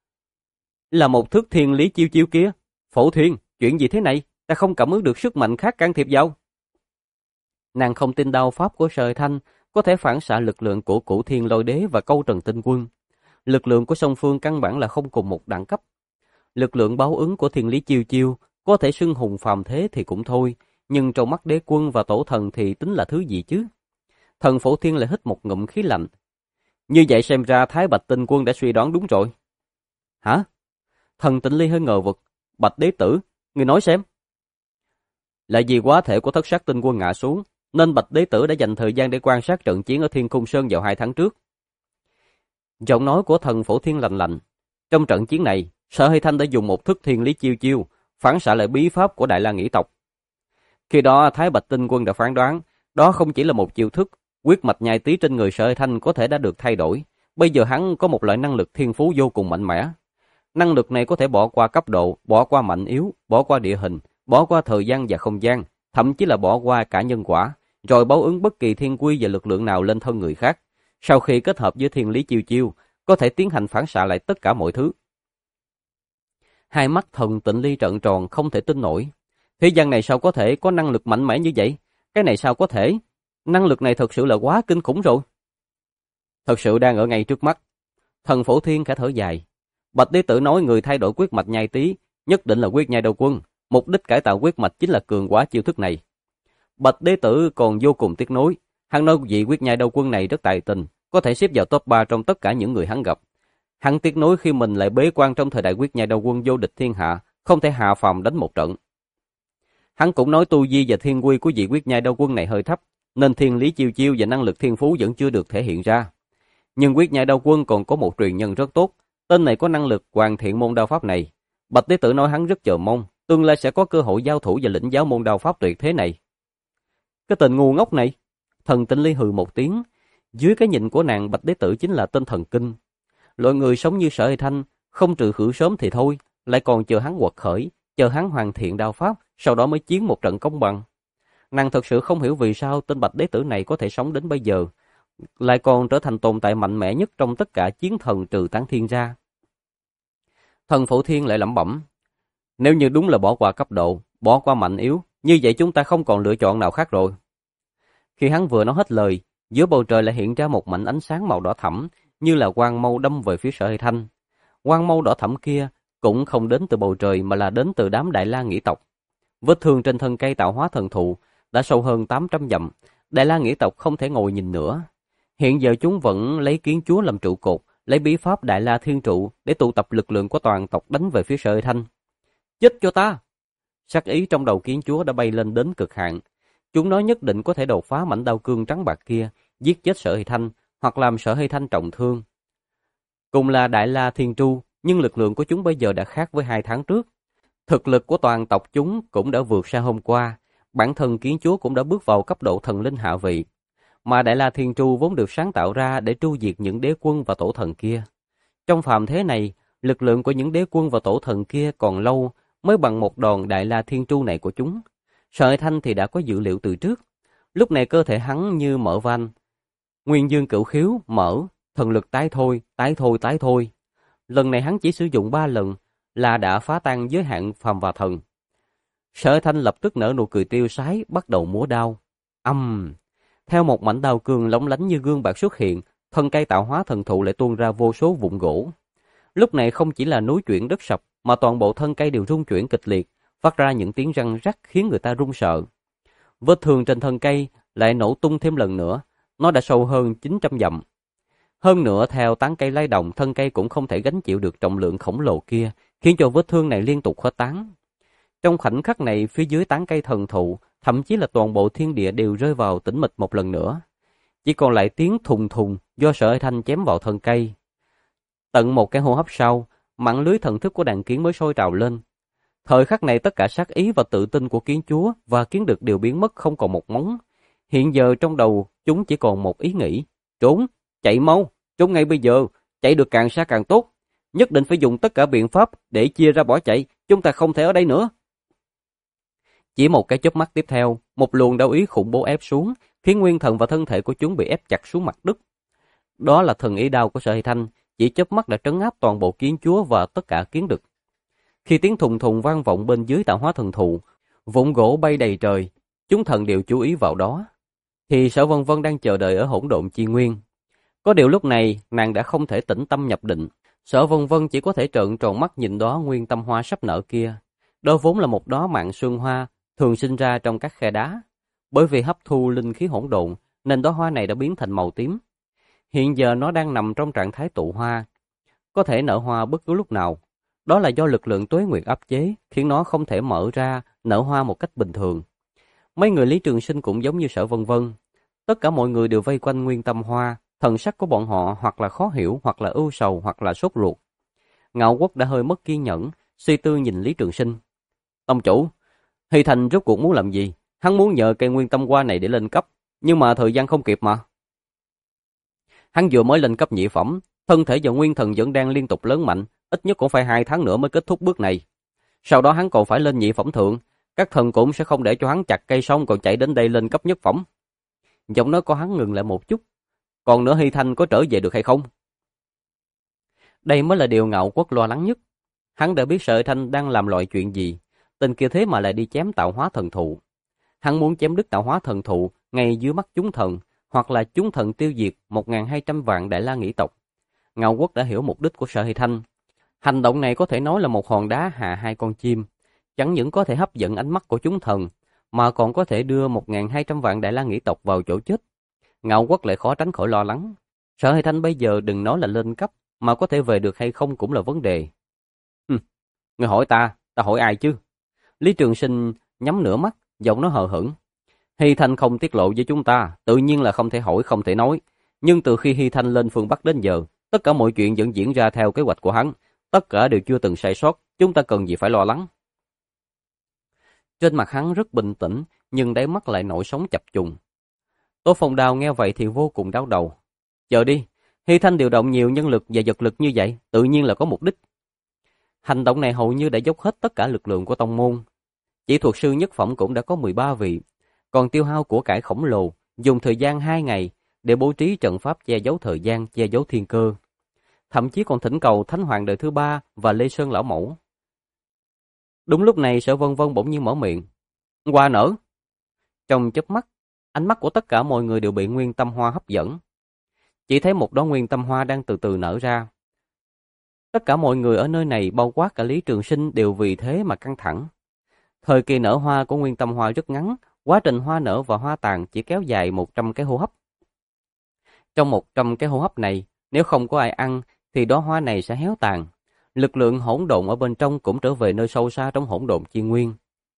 Là một thước thiên lý chiêu chiêu kia. Phổ Thiên, chuyện gì thế này? Ta không cảm ứng được sức mạnh khác can thiệp vào. Nàng không tin đao pháp của Sở Hy Thanh có thể phản xạ lực lượng của Cửu Thiên Lôi Đế và Câu Trần Tinh Quân. Lực lượng của song phương căn bản là không cùng một đẳng cấp. Lực lượng báo ứng của thiên lý chiêu chiêu có thể xưng hùng phàm thế thì cũng thôi, nhưng trong mắt đế quân và tổ thần thì tính là thứ gì chứ? Thần Phổ Thiên lại hít một ngụm khí lạnh. Như vậy xem ra Thái Bạch Tinh Quân đã suy đoán đúng rồi. Hả? Thần Tịnh Ly hơi ngờ vực. Bạch đế tử, người nói xem. Là vì quá thể của Thất Sát Tinh Quân ngã xuống, nên Bạch đế tử đã dành thời gian để quan sát trận chiến ở Thiên Cung Sơn vào 2 tháng trước. Giọng nói của thần Phổ Thiên lạnh lạnh. Trong trận chiến này, Sở Hy Thanh đã dùng một thức thiên lý chiêu chiêu, phản xạ lại bí pháp của Đại La Nghĩ tộc. Khi đó Thái Bạch Tinh Quân đã phán đoán, đó không chỉ là một chiêu thức, huyết mạch nhai tí trên người Sở Hy Thanh có thể đã được thay đổi. Bây giờ hắn có một loại năng lực thiên phú vô cùng mạnh mẽ. Năng lực này có thể bỏ qua cấp độ, bỏ qua mạnh yếu, bỏ qua địa hình, bỏ qua thời gian và không gian, thậm chí là bỏ qua cả nhân quả, rồi báo ứng bất kỳ thiên quy và lực lượng nào lên thân người khác. Sau khi kết hợp với thiên lý chiêu chiêu, có thể tiến hành phản xạ lại tất cả mọi thứ. Hai mắt Thần Tịnh Ly trợn tròn không thể tin nổi. Thế gian này sao có thể có năng lực mạnh mẽ như vậy? Cái này sao có thể? Năng lực này thật sự là quá kinh khủng rồi. Thật sự đang ở ngay trước mắt. Thần Phổ Thiên khẽ thở dài. Bạch đế tử nói người thay đổi huyết mạch nhai tí, nhất định là huyết nhai đầu quân. Mục đích cải tạo huyết mạch chính là cường hóa chiêu thức này. Bạch đế tử còn vô cùng tiếc nuối. Hắn nói vị huyết nhai đầu quân này rất tài tình, có thể xếp vào top 3 trong tất cả những người hắn gặp. Hắn tiếc nuối khi mình lại bế quan trong thời đại huyết nhai đầu quân vô địch thiên hạ, không thể hạ phàm đánh một trận. Hắn cũng nói tu vi và thiên quy của vị huyết nhai đầu quân này hơi thấp, nên thiên lý chiêu chiêu và năng lực thiên phú vẫn chưa được thể hiện ra. Nhưng huyết nhai đầu quân còn có một truyền nhân rất tốt, tên này có năng lực hoàn thiện môn đao pháp này. Bạch Đế Tử nói hắn rất chờ mong, tương lai sẽ có cơ hội giao thủ và lĩnh giáo môn đao pháp tuyệt thế này. Cái tên ngu ngốc này! Thần Tịnh Ly hừ một tiếng. Dưới cái nhìn của nàng, Bạch Đế Tử chính là tên thần kinh. Loại người sống như Sở Hy Thanh, không trừ khử sớm thì thôi, lại còn chờ hắn quật khởi, chờ hắn hoàn thiện đao pháp, sau đó mới chiến một trận công bằng. Nàng thật sự không hiểu vì sao tên Bạch Đế Tử này có thể sống đến bây giờ, lại còn trở thành tồn tại mạnh mẽ nhất trong tất cả chiến thần trừ Tán Thiên ra. Thần Phổ Thiên lại lẩm bẩm, nếu như đúng là bỏ qua cấp độ, bỏ qua mạnh yếu, như vậy chúng ta không còn lựa chọn nào khác rồi. Khi hắn vừa nói hết lời, giữa bầu trời lại hiện ra một mảnh ánh sáng màu đỏ thẫm, như là quang mâu đâm về phía Sở Hy Thanh. Quang mâu đỏ thẫm kia cũng không đến từ bầu trời mà là đến từ đám Đại La Nghĩ tộc. Vết thương trên thân cây tạo hóa thần thụ đã sâu hơn 800 dặm, Đại La Nghĩ tộc không thể ngồi nhìn nữa. Hiện giờ chúng vẫn lấy kiến chúa làm trụ cột, lấy bí pháp Đại La Thiên Trụ để tụ tập lực lượng của toàn tộc đánh về phía Sở Hy Thanh. Chết cho ta! Sát ý trong đầu kiến chúa đã bay lên đến cực hạn. Chúng nói nhất định có thể đột phá mảnh đao cương trắng bạc kia, giết chết Sở Hy Thanh hoặc làm Sở Hy Thanh trọng thương. Cùng là Đại La Thiên Tru, nhưng lực lượng của chúng bây giờ đã khác với 2 tháng trước. Thực lực của toàn tộc chúng cũng đã vượt xa hôm qua, bản thân kiến chúa cũng đã bước vào cấp độ thần linh hạ vị. Mà Đại La Thiên Tru vốn được sáng tạo ra để tru diệt những đế quân và tổ thần kia. Trong phàm thế này, lực lượng của những đế quân và tổ thần kia còn lâu mới bằng một đòn Đại La Thiên Tru này của chúng. Sở Hy Thanh thì đã có dữ liệu từ trước. Lúc này cơ thể hắn như mở van. Nguyên dương cửu khiếu, mở, thần lực tái thôi, tái thôi, tái thôi. Lần này hắn chỉ sử dụng 3 lần là đã phá tan giới hạn phàm và thần. Sở Hy Thanh lập tức nở nụ cười tiêu sái, bắt đầu múa đao. Theo một mảnh đao cương lóng lánh như gương bạc xuất hiện, thân cây tạo hóa thần thụ lại tuôn ra vô số vụn gỗ. Lúc này không chỉ là núi chuyển đất sập, mà toàn bộ thân cây đều rung chuyển kịch liệt, phát ra những tiếng răng rắc khiến người ta run sợ. Vết thương trên thân cây lại nổ tung thêm lần nữa, nó đã sâu hơn 900 dặm. Hơn nữa theo tán cây lay động, thân cây cũng không thể gánh chịu được trọng lượng khổng lồ kia, khiến cho vết thương này liên tục khuếch tán. Trong khoảnh khắc này, phía dưới tán cây thần thụ, thậm chí là toàn bộ thiên địa đều rơi vào tĩnh mịch một lần nữa. Chỉ còn lại tiếng thùng thùng do Sở Hy Thanh chém vào thân cây. Tận một cái hô hấp sau, mạng lưới thần thức của đàn kiến mới sôi trào lên. Thời khắc này tất cả sát ý và tự tin của kiến chúa và kiến đực đều biến mất không còn một móng. Hiện giờ trong đầu chúng chỉ còn một ý nghĩ, trốn, chạy mau, trốn ngay bây giờ, chạy được càng xa càng tốt. Nhất định phải dùng tất cả biện pháp để chia ra bỏ chạy, chúng ta không thể ở đây nữa. Chỉ một cái chớp mắt tiếp theo, một luồng đao ý khủng bố ép xuống, khiến nguyên thần và thân thể của chúng bị ép chặt xuống mặt đất. Đó là thần ý đao của Sở Hy Thanh, chỉ chớp mắt đã trấn áp toàn bộ kiến chúa và tất cả kiến đực. Khi tiếng thùng thùng vang vọng bên dưới tạo hóa thần thụ, vụn gỗ bay đầy trời, chúng thần đều chú ý vào đó. Thì Sở Vân Vân đang chờ đợi ở hỗn độn chi nguyên. Có điều lúc này, nàng đã không thể tĩnh tâm nhập định. Sở Vân Vân chỉ có thể trợn tròn mắt nhìn đó nguyên tâm hoa sắp nở kia. Đó vốn là một đóa mạng xuân hoa, thường sinh ra trong các khe đá. Bởi vì hấp thu linh khí hỗn độn, nên đóa hoa này đã biến thành màu tím. Hiện giờ nó đang nằm trong trạng thái tụ hoa, có thể nở hoa bất cứ lúc nào. Đó là do lực lượng tuế nguyệt áp chế, khiến nó không thể mở ra, nở hoa một cách bình thường. Mấy người Lý Trường Sinh cũng giống như Sở Vân Vân. Tất cả mọi người đều vây quanh nguyên tâm hoa, thần sắc của bọn họ hoặc là khó hiểu, hoặc là ưu sầu, hoặc là sốt ruột. Ngạo Quốc đã hơi mất kiên nhẫn, suy tư nhìn Lý Trường Sinh. Tông chủ, Hy Thành rốt cuộc muốn làm gì? Hắn muốn nhờ cây nguyên tâm hoa này để lên cấp, nhưng mà thời gian không kịp mà. Hắn vừa mới lên cấp nhị phẩm, thân thể và nguyên thần vẫn đang liên tục lớn mạnh, ít nhất cũng phải 2 tháng nữa mới kết thúc bước này. Sau đó hắn còn phải lên nhị phẩm thượng, các thần cũng sẽ không để cho hắn chặt cây xong còn chạy đến đây lên cấp nhất phẩm. Giọng nói của hắn ngừng lại một chút. Còn nữa Hy Thanh có trở về được hay không? Đây mới là điều Ngạo Quốc lo lắng nhất. Hắn đã biết Sở Hy Thanh đang làm loại chuyện gì, tên kia thế mà lại đi chém tạo hóa thần thụ. Hắn muốn chém đứt tạo hóa thần thụ ngay dưới mắt chúng thần, hoặc là chúng thần tiêu diệt 1.200 vạn Đại La Nghĩ tộc. Ngạo Quốc đã hiểu mục đích của Sở Hy Thanh. Hành động này có thể nói là một hòn đá hạ 2 con chim, chẳng những có thể hấp dẫn ánh mắt của chúng thần, mà còn có thể đưa 1.200 vạn Đại La Nghĩ tộc vào chỗ chết. Ngạo Quốc lại khó tránh khỏi lo lắng. Sở Hy Thanh bây giờ đừng nói là lên cấp, mà có thể về được hay không cũng là vấn đề. Người hỏi ta hỏi ai chứ? Lý Trường Sinh nhắm nửa mắt, giọng nó hờ hững. Hy Thanh không tiết lộ với chúng ta, tự nhiên là không thể hỏi, không thể nói. Nhưng từ khi Hy Thanh lên phương Bắc đến giờ, tất cả mọi chuyện vẫn diễn ra theo kế hoạch của hắn, tất cả đều chưa từng sai sót, chúng ta cần gì phải lo lắng. Trên mặt hắn rất bình tĩnh, nhưng đáy mắt lại nổi sóng chập trùng. Tô Phong Đào nghe vậy thì vô cùng đau đầu. Chờ đi, Hy Thanh điều động nhiều nhân lực và vật lực như vậy, tự nhiên là có mục đích. Hành động này hầu như đã dốc hết tất cả lực lượng của tông môn. Chỉ thuật sư nhất phẩm cũng đã có 13 vị, còn tiêu hao của cải khổng lồ, dùng thời gian 2 ngày để bố trí trận pháp che giấu thời gian, che giấu thiên cơ. Thậm chí còn thỉnh cầu Thánh Hoàng đời thứ 3 và Lê Sơn lão mẫu. Đúng lúc này Sở Vân Vân bỗng nhiên mở miệng. Hoa nở. Trong chớp mắt, ánh mắt của tất cả mọi người đều bị nguyên tâm hoa hấp dẫn. Chỉ thấy một đóa nguyên tâm hoa đang từ từ nở ra. Tất cả mọi người ở nơi này bao quát cả Lý Trường Sinh đều vì thế mà căng thẳng. Thời kỳ nở hoa của nguyên tâm hoa rất ngắn, quá trình hoa nở và hoa tàn chỉ kéo dài 100 cái hô hấp. Trong 100 cái hô hấp này, nếu không có ai ăn thì đóa hoa này sẽ héo tàn. Lực lượng hỗn độn ở bên trong cũng trở về nơi sâu xa trong hỗn độn chi nguyên.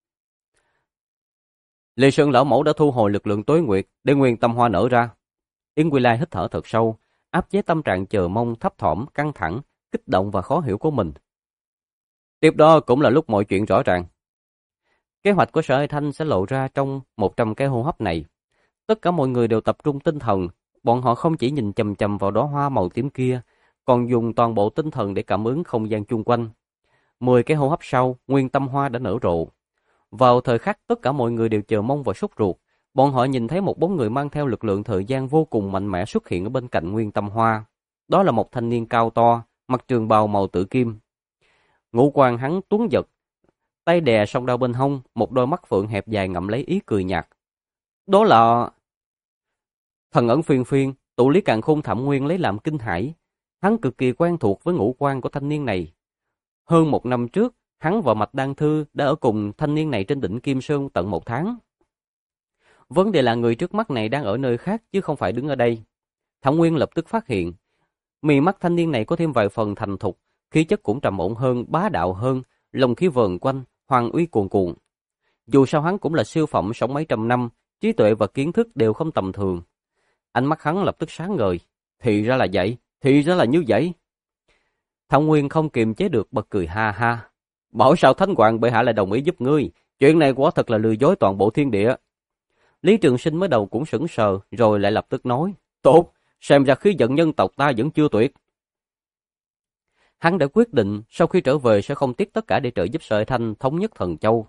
Lê Sơn lão mẫu đã thu hồi lực lượng tối nguyệt để nguyên tâm hoa nở ra. Yến Quy Lai hít thở thật sâu, áp chế tâm trạng chờ mong, thấp thỏm, căng thẳng, kích động và khó hiểu của mình. Tiếp đó cũng là lúc mọi chuyện rõ ràng. Kế hoạch của Sở Hải Thanh sẽ lộ ra trong 100 cái hô hấp này. Tất cả mọi người đều tập trung tinh thần, bọn họ không chỉ nhìn chằm chằm vào đóa hoa màu tím kia, còn dùng toàn bộ tinh thần để cảm ứng không gian chung quanh. 10 cái hô hấp sau, nguyên tâm hoa đã nở rộ. Vào thời khắc tất cả mọi người đều chờ mong và sốt ruột, bọn họ nhìn thấy một bóng người mang theo lực lượng thời gian vô cùng mạnh mẽ xuất hiện ở bên cạnh nguyên tâm hoa. Đó là một thanh niên cao to, mặc trường bào màu tử kim. Ngũ quan hắn tuấn giật, tay đè song đao bên hông, một đôi mắt phượng hẹp dài ngậm lấy ý cười nhạt. Đó là Thần Ẩn Phiên Phiên, tụ lý càn khôn Thẩm Nguyên lấy làm kinh hãi. Hắn cực kỳ quen thuộc với ngũ quan của thanh niên này. Hơn 1 năm trước, hắn và Mạch Đan Thư đã ở cùng thanh niên này trên đỉnh Kim Sơn tận 1 tháng. Vấn đề là người trước mắt này đang ở nơi khác chứ không phải đứng ở đây. Thẩm Nguyên lập tức phát hiện, mí mắt thanh niên này có thêm vài phần thành thục, khí chất cũng trầm ổn hơn, bá đạo hơn, lồng khí vờn quanh, hoàng uy cuồn cuộn. Dù sao hắn cũng là siêu phẩm sống mấy trăm năm, trí tuệ và kiến thức đều không tầm thường. Ánh mắt hắn lập tức sáng ngời. Thì ra là vậy, thì ra là như vậy. Thẩm Nguyên không kiềm chế được bật cười ha ha. Bảo sao Thánh Hoàng bệ hạ lại đồng ý giúp ngươi, chuyện này quả thật là lừa dối toàn bộ thiên địa. Lý Trường Sinh mới đầu cũng sững sờ, rồi lại lập tức nói, tốt, xem ra khí vận nhân tộc ta vẫn chưa tuyệt. Hắn đã quyết định sau khi trở về sẽ không tiếc tất cả để trợ giúp Sở Hải Thanh thống nhất Thần Châu.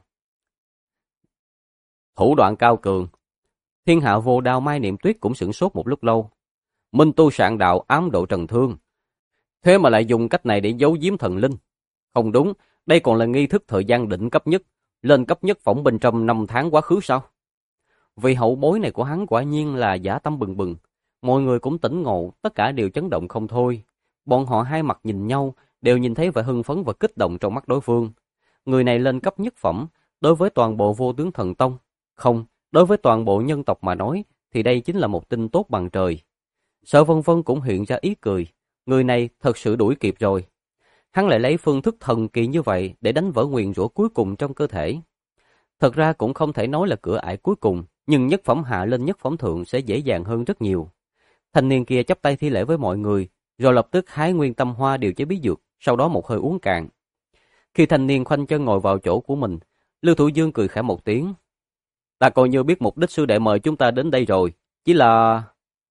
Thủ đoạn cao cường. Thiên hạ vô đao Mai Niệm Tuyết cũng sửng sốt một lúc lâu. Minh tu sạn đạo ám độ trần thương. Thế mà lại dùng cách này để giấu giếm thần linh. Không đúng, đây còn là nghi thức thời gian đỉnh cấp nhất, lên cấp nhất phỏng bên trong 5 tháng quá khứ sao? Vì hậu bối này của hắn quả nhiên là dã tâm bừng bừng. Mọi người cũng tỉnh ngộ, tất cả đều chấn động không thôi. Bọn họ hai mặt nhìn nhau, đều nhìn thấy vẻ hưng phấn và kích động trong mắt đối phương. Người này lên cấp nhất phẩm, đối với toàn bộ vô tướng thần tông. Không, đối với toàn bộ nhân tộc mà nói, thì đây chính là một tin tốt bằng trời. Sở Vân Vân cũng hiện ra ý cười. Người này thật sự đuổi kịp rồi. Hắn lại lấy phương thức thần kỳ như vậy để đánh vỡ nguyền rủa cuối cùng trong cơ thể. Thật ra cũng không thể nói là cửa ải cuối cùng, nhưng nhất phẩm hạ lên nhất phẩm thượng sẽ dễ dàng hơn rất nhiều. Thanh niên kia chắp tay thi lễ với mọi người, rồi lập tức hái nguyên tâm hoa điều chế bí dược, sau đó một hơi uống cạn. Khi thanh niên khoanh chân ngồi vào chỗ của mình, Lưu Thủ Dương cười khẽ một tiếng. Ta coi như biết mục đích sư đệ mời chúng ta đến đây rồi, chỉ là...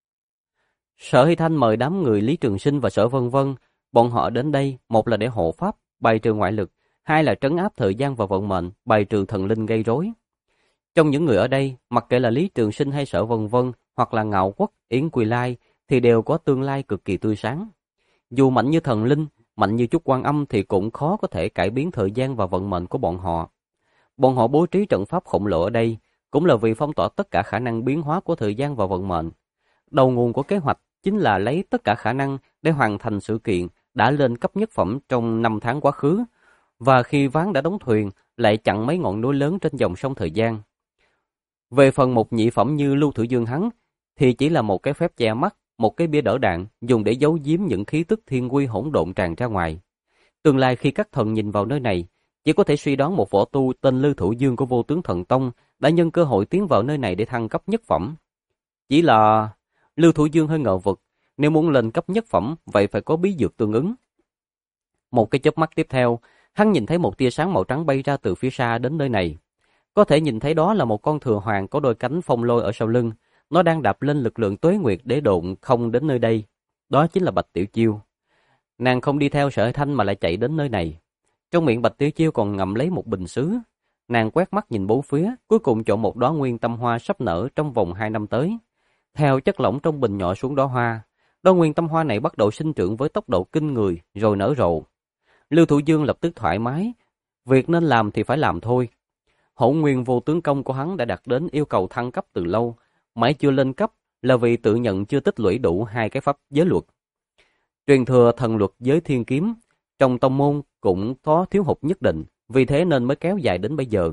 Sở Hy Thanh mời đám người Lý Trường Sinh và Sở Vân Vân, bọn họ đến đây, một là để hộ pháp, bài trừ ngoại lực, hai là trấn áp thời gian và vận mệnh, bài trừ thần linh gây rối. Trong những người ở đây, mặc kệ là Lý Trường Sinh hay Sở Vân Vân, hoặc là Ngạo Quốc, Yến Quỳ Lai, thì đều có tương lai cực kỳ tươi sáng. Dù mạnh như thần linh, mạnh như chút Quan Âm thì cũng khó có thể cải biến thời gian và vận mệnh của bọn họ. Bọn họ bố trí trận pháp khổng lồ ở đây, cũng là vì phong tỏa tất cả khả năng biến hóa của thời gian và vận mệnh. Đầu nguồn của kế hoạch chính là lấy tất cả khả năng để hoàn thành sự kiện đã lên cấp nhất phẩm trong 5 tháng quá khứ, và khi ván đã đóng thuyền, lại chặn mấy ngọn núi lớn trên dòng sông thời gian. Về phần một nhị phẩm như Lưu Thử Dương hắn, thì chỉ là một cái phép che mắt, một cái bia đỡ đạn, dùng để giấu giếm những khí tức thiên quy hỗn độn tràn ra ngoài. Tương lai khi các thần nhìn vào nơi này, chỉ có thể suy đoán một võ tu tên Lưu Thử Dương của Vô Tướng Thần Tông đã nhân cơ hội tiến vào nơi này để thăng cấp nhất phẩm. Chỉ là Lưu Thủ Dương hơi ngờ vực, nếu muốn lên cấp nhất phẩm, vậy phải có bí dược tương ứng. Một cái chớp mắt tiếp theo, Hắn nhìn thấy một tia sáng màu trắng bay ra từ phía xa đến nơi này. Có thể nhìn thấy đó là một con thừa hoàng có đôi cánh phong lôi ở sau lưng. Nó đang đạp lên lực lượng tuế nguyệt để độn không đến nơi đây. Đó chính là Bạch Tiểu Chiêu. Nàng không đi theo Sở Thanh mà lại chạy đến nơi này. Trong miệng Bạch Tiểu Chiêu còn ngậm lấy một bình sứ. Nàng quét mắt nhìn bốn phía, cuối cùng chọn một đóa nguyên tâm hoa sắp nở trong vòng 2 năm tới. Theo chất lỏng trong bình nhỏ xuống đóa hoa, đóa nguyên tâm hoa này bắt đầu sinh trưởng với tốc độ kinh người rồi nở rộ. Lưu Thủ Dương lập tức thoải mái, việc nên làm thì phải làm thôi. Hỗn Nguyên Vô Tướng Công của hắn đã đạt đến yêu cầu thăng cấp từ lâu, mãi chưa lên cấp là vì tự nhận chưa tích lũy đủ 2 cái pháp giới luật. Truyền thừa thần luật giới thiên kiếm, trong tông môn cũng có thiếu hụt nhất định, vì thế nên mới kéo dài đến bây giờ.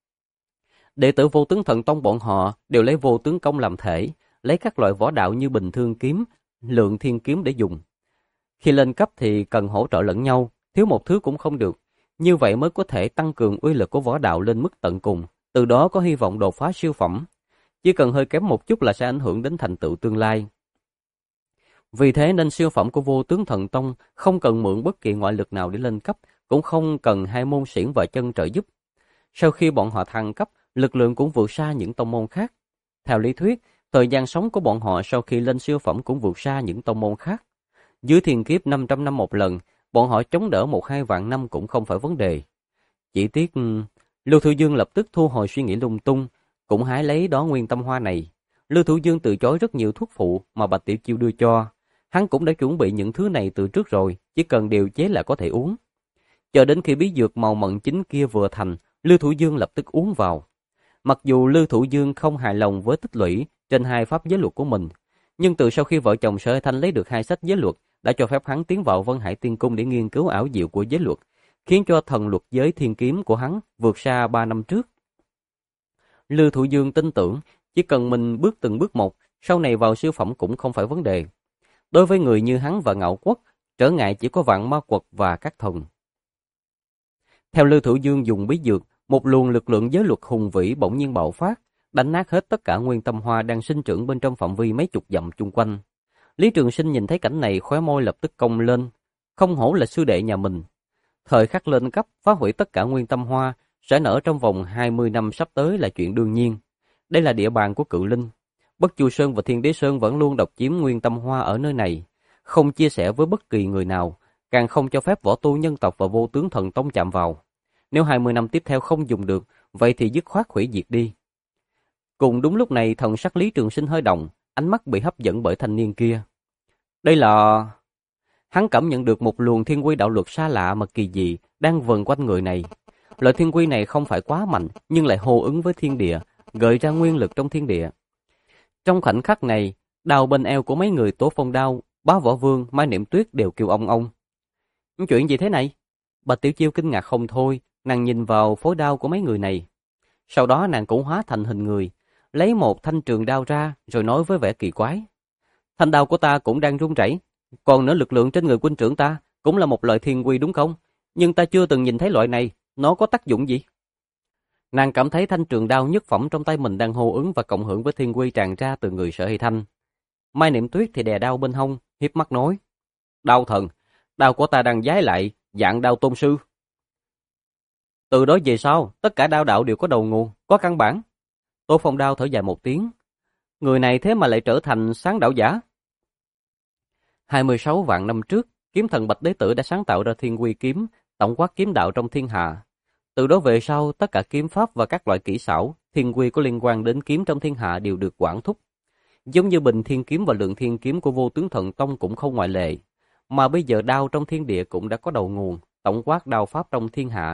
Đệ tử Vô Tướng Thần Tông bọn họ đều lấy Vô Tướng Công làm thể, lấy các loại võ đạo như Bình Thương Kiếm, Lượng Thiên Kiếm để dùng. Khi lên cấp thì cần hỗ trợ lẫn nhau, thiếu một thứ cũng không được. Như vậy mới có thể tăng cường uy lực của võ đạo lên mức tận cùng, từ đó có hy vọng đột phá siêu phẩm. Chỉ cần hơi kém một chút là sẽ ảnh hưởng đến thành tựu tương lai. Vì thế nên siêu phẩm của Vô Tướng Thần Tông không cần mượn bất kỳ ngoại lực nào để lên cấp, cũng không cần hai môn xiển và chân trợ giúp. Sau khi bọn họ thăng cấp, lực lượng cũng vượt xa những tông môn khác. Theo lý thuyết, thời gian sống của bọn họ sau khi lên siêu phẩm cũng vượt xa những tông môn khác. Dưới thiên kiếp 500 năm một lần, bọn họ chống đỡ 1-2 vạn năm cũng không phải vấn đề. Chỉ tiếc, Lưu Thủ Dương lập tức thu hồi suy nghĩ lung tung, cũng hái lấy đó nguyên tâm hoa này. Lưu Thủ Dương từ chối rất nhiều thuốc phụ mà Bạch Tiểu Chiêu đưa cho. Hắn cũng đã chuẩn bị những thứ này từ trước rồi, chỉ cần điều chế là có thể uống. Chờ đến khi bí dược màu mận chính kia vừa thành, Lưu Thủ Dương lập tức uống vào. Mặc dù Lưu Thủ Dương không hài lòng với tích lũy trên 2 pháp giới luật của mình, nhưng từ sau khi vợ chồng Sở Thanh lấy được 2 sách giới luật, đã cho phép hắn tiến vào Vân Hải Tiên Cung để nghiên cứu ảo diệu của giới luật, khiến cho thần luật giới thiên kiếm của hắn vượt xa 3 năm trước. Lưu Thủ Dương tin tưởng, chỉ cần mình bước từng bước một, sau này vào siêu phẩm cũng không phải vấn đề. Đối với người như hắn và Ngạo Quốc, trở ngại chỉ có vạn ma quật và các thần. Theo Lưu Thủ Dương dùng bí dược, một luồng lực lượng giới luật hùng vĩ bỗng nhiên bạo phát, đánh nát hết tất cả nguyên tâm hoa đang sinh trưởng bên trong phạm vi mấy chục dặm chung quanh. Lý Trường Sinh nhìn thấy cảnh này, khóe môi lập tức cong lên, không hổ là sư đệ nhà mình. Thời khắc lên cấp, phá hủy tất cả nguyên tâm hoa, sẽ nở trong vòng 20 năm sắp tới là chuyện đương nhiên. Đây là địa bàn của Cự Linh. Bất Chu Sơn và Thiên Đế Sơn vẫn luôn độc chiếm nguyên tâm hoa ở nơi này, không chia sẻ với bất kỳ người nào, càng không cho phép võ tu nhân tộc và Vô Tướng Thần Tông chạm vào. Nếu 20 năm tiếp theo không dùng được, vậy thì dứt khoát hủy diệt đi. Cùng đúng lúc này, thần sắc Lý Trường Sinh hơi động, ánh mắt bị hấp dẫn bởi thanh niên kia. Đây là... Hắn cảm nhận được một luồng thiên quy đạo luật xa lạ mà kỳ dị đang vần quanh người này. Loại thiên quy này không phải quá mạnh, nhưng lại hô ứng với thiên địa, gợi ra nguyên lực trong thiên địa. Trong khoảnh khắc này, đao bên eo của mấy người Tố Phong Đao, Bá Võ Vương, Mai Niệm Tuyết đều kêu ong ong. Chuyện gì thế này? Bạch Tiểu Chiêu kinh ngạc không thôi, nàng nhìn vào phối đao của mấy người này. Sau đó nàng cũng hóa thành hình người, lấy một thanh trường đao ra rồi nói với vẻ kỳ quái. Thanh đao của ta cũng đang run rẩy, còn nữa lực lượng trên người huynh trưởng ta cũng là một loại thiên quy đúng không? Nhưng ta chưa từng nhìn thấy loại này, nó có tác dụng gì? Nàng cảm thấy thanh trường đao nhất phẩm trong tay mình đang hô ứng và cộng hưởng với thiên quy tràn ra từ người Sở Hy Thanh. Mai Niệm Tuyết thì đè đao bên hông, hiếp mắt nói. Đao thần, đao của ta đang giái lại, dạng đao tôn sư. Từ đó về sau, tất cả đao đạo đều có đầu nguồn, có căn bản. Tô Phong Đao thở dài một tiếng. Người này thế mà lại trở thành sáng đạo giả. 26 vạn năm trước, kiếm thần Bạch Đế Tử đã sáng tạo ra Thiên Quy kiếm, tổng quát kiếm đạo trong thiên hạ. Từ đó về sau, tất cả kiếm pháp và các loại kỹ xảo, thiên quy có liên quan đến kiếm trong thiên hạ đều được quản thúc. Giống như Bình Thiên kiếm và Lượng Thiên kiếm của Vô Tướng Thần Tông cũng không ngoại lệ. Mà bây giờ đao trong thiên địa cũng đã có đầu nguồn, tổng quát đao pháp trong thiên hạ.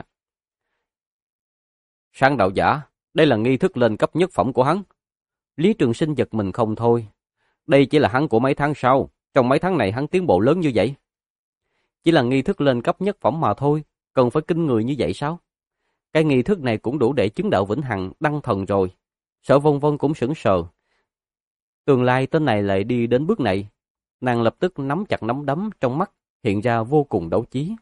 Sáng đạo giả, đây là nghi thức lên cấp nhất phẩm của hắn. Lý Trường Sinh giật mình không thôi. Đây chỉ là hắn của mấy tháng sau, trong mấy tháng này hắn tiến bộ lớn như vậy. Chỉ là nghi thức lên cấp nhất phẩm mà thôi, cần phải kinh người như vậy sao? Cái nghi thức này cũng đủ để chứng đạo vĩnh hằng đăng thần rồi. Sở Vân Vân cũng sững sờ. Tương lai tên này lại đi đến bước này. Nàng lập tức nắm chặt nắm đấm trong mắt, hiện ra vô cùng đấu trí.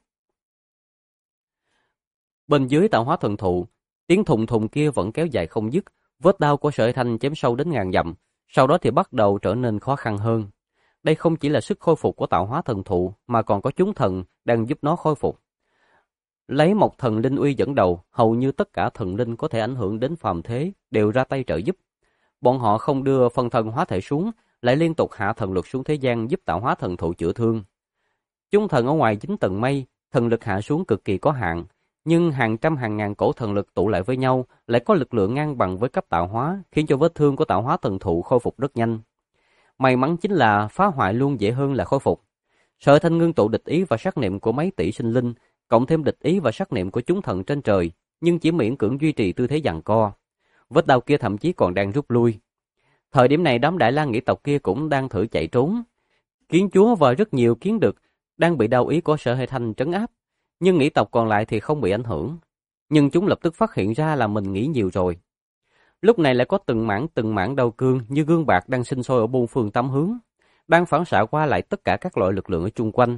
Bên dưới tạo hóa thần thụ, tiếng thùng thùng kia vẫn kéo dài không dứt, vết đao của Sở Thanh chém sâu đến ngàn dặm, sau đó thì bắt đầu trở nên khó khăn hơn. Đây không chỉ là sức khôi phục của tạo hóa thần thụ, mà còn có chúng thần đang giúp nó khôi phục. Lấy một thần linh uy dẫn đầu, hầu như tất cả thần linh có thể ảnh hưởng đến phàm thế đều ra tay trợ giúp. Bọn họ không đưa phân thân hóa thể xuống, lại liên tục hạ thần lực xuống thế gian giúp tạo hóa thần thụ chữa thương. Chúng thần ở ngoài 9 tầng mây, thần lực hạ xuống cực kỳ có hạn, nhưng hàng trăm hàng ngàn cổ thần lực tụ lại với nhau lại có lực lượng ngang bằng với cấp tạo hóa, khiến cho vết thương của tạo hóa thần thụ khôi phục rất nhanh. May mắn chính là phá hoại luôn dễ hơn là khôi phục. Sở Thanh ngưng tụ địch ý và sát niệm của mấy tỷ sinh linh, cộng thêm địch ý và sát niệm của chúng thần trên trời, nhưng chỉ miễn cưỡng duy trì tư thế giằng co. Vết đau kia thậm chí còn đang rút lui. Thời điểm này đám Đại La Nghĩ tộc kia cũng đang thử chạy trốn. Kiến chúa và rất nhiều kiến đực đang bị đau ý của Sở Hệ Thanh trấn áp, nhưng nghĩ tộc còn lại thì không bị ảnh hưởng. Nhưng chúng lập tức phát hiện ra là mình nghĩ nhiều rồi. Lúc này lại có từng mảng đầu cương như gương bạc đang sinh sôi ở bốn phương tám hướng, đang phản xạ qua lại tất cả các loại lực lượng ở chung quanh.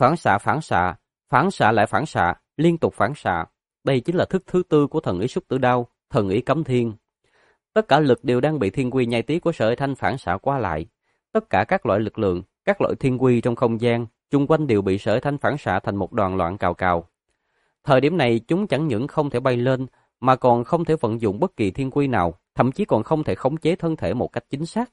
Phản xạ lại phản xạ, liên tục phản xạ. Đây chính là thức thứ tư của thần ý xúc tử đao, thần ý cấm thiên. Tất cả lực đều đang bị thiên quy nhai tí của Sở Hệ Thanh phản xạ qua lại. Tất cả các loại lực lượng, các loại thiên quy trong không gian, chung quanh đều bị Sở Hệ Thanh phản xạ thành một đoàn loạn cào cào. Thời điểm này chúng chẳng những không thể bay lên, mà còn không thể vận dụng bất kỳ thiên quy nào, thậm chí còn không thể khống chế thân thể một cách chính xác.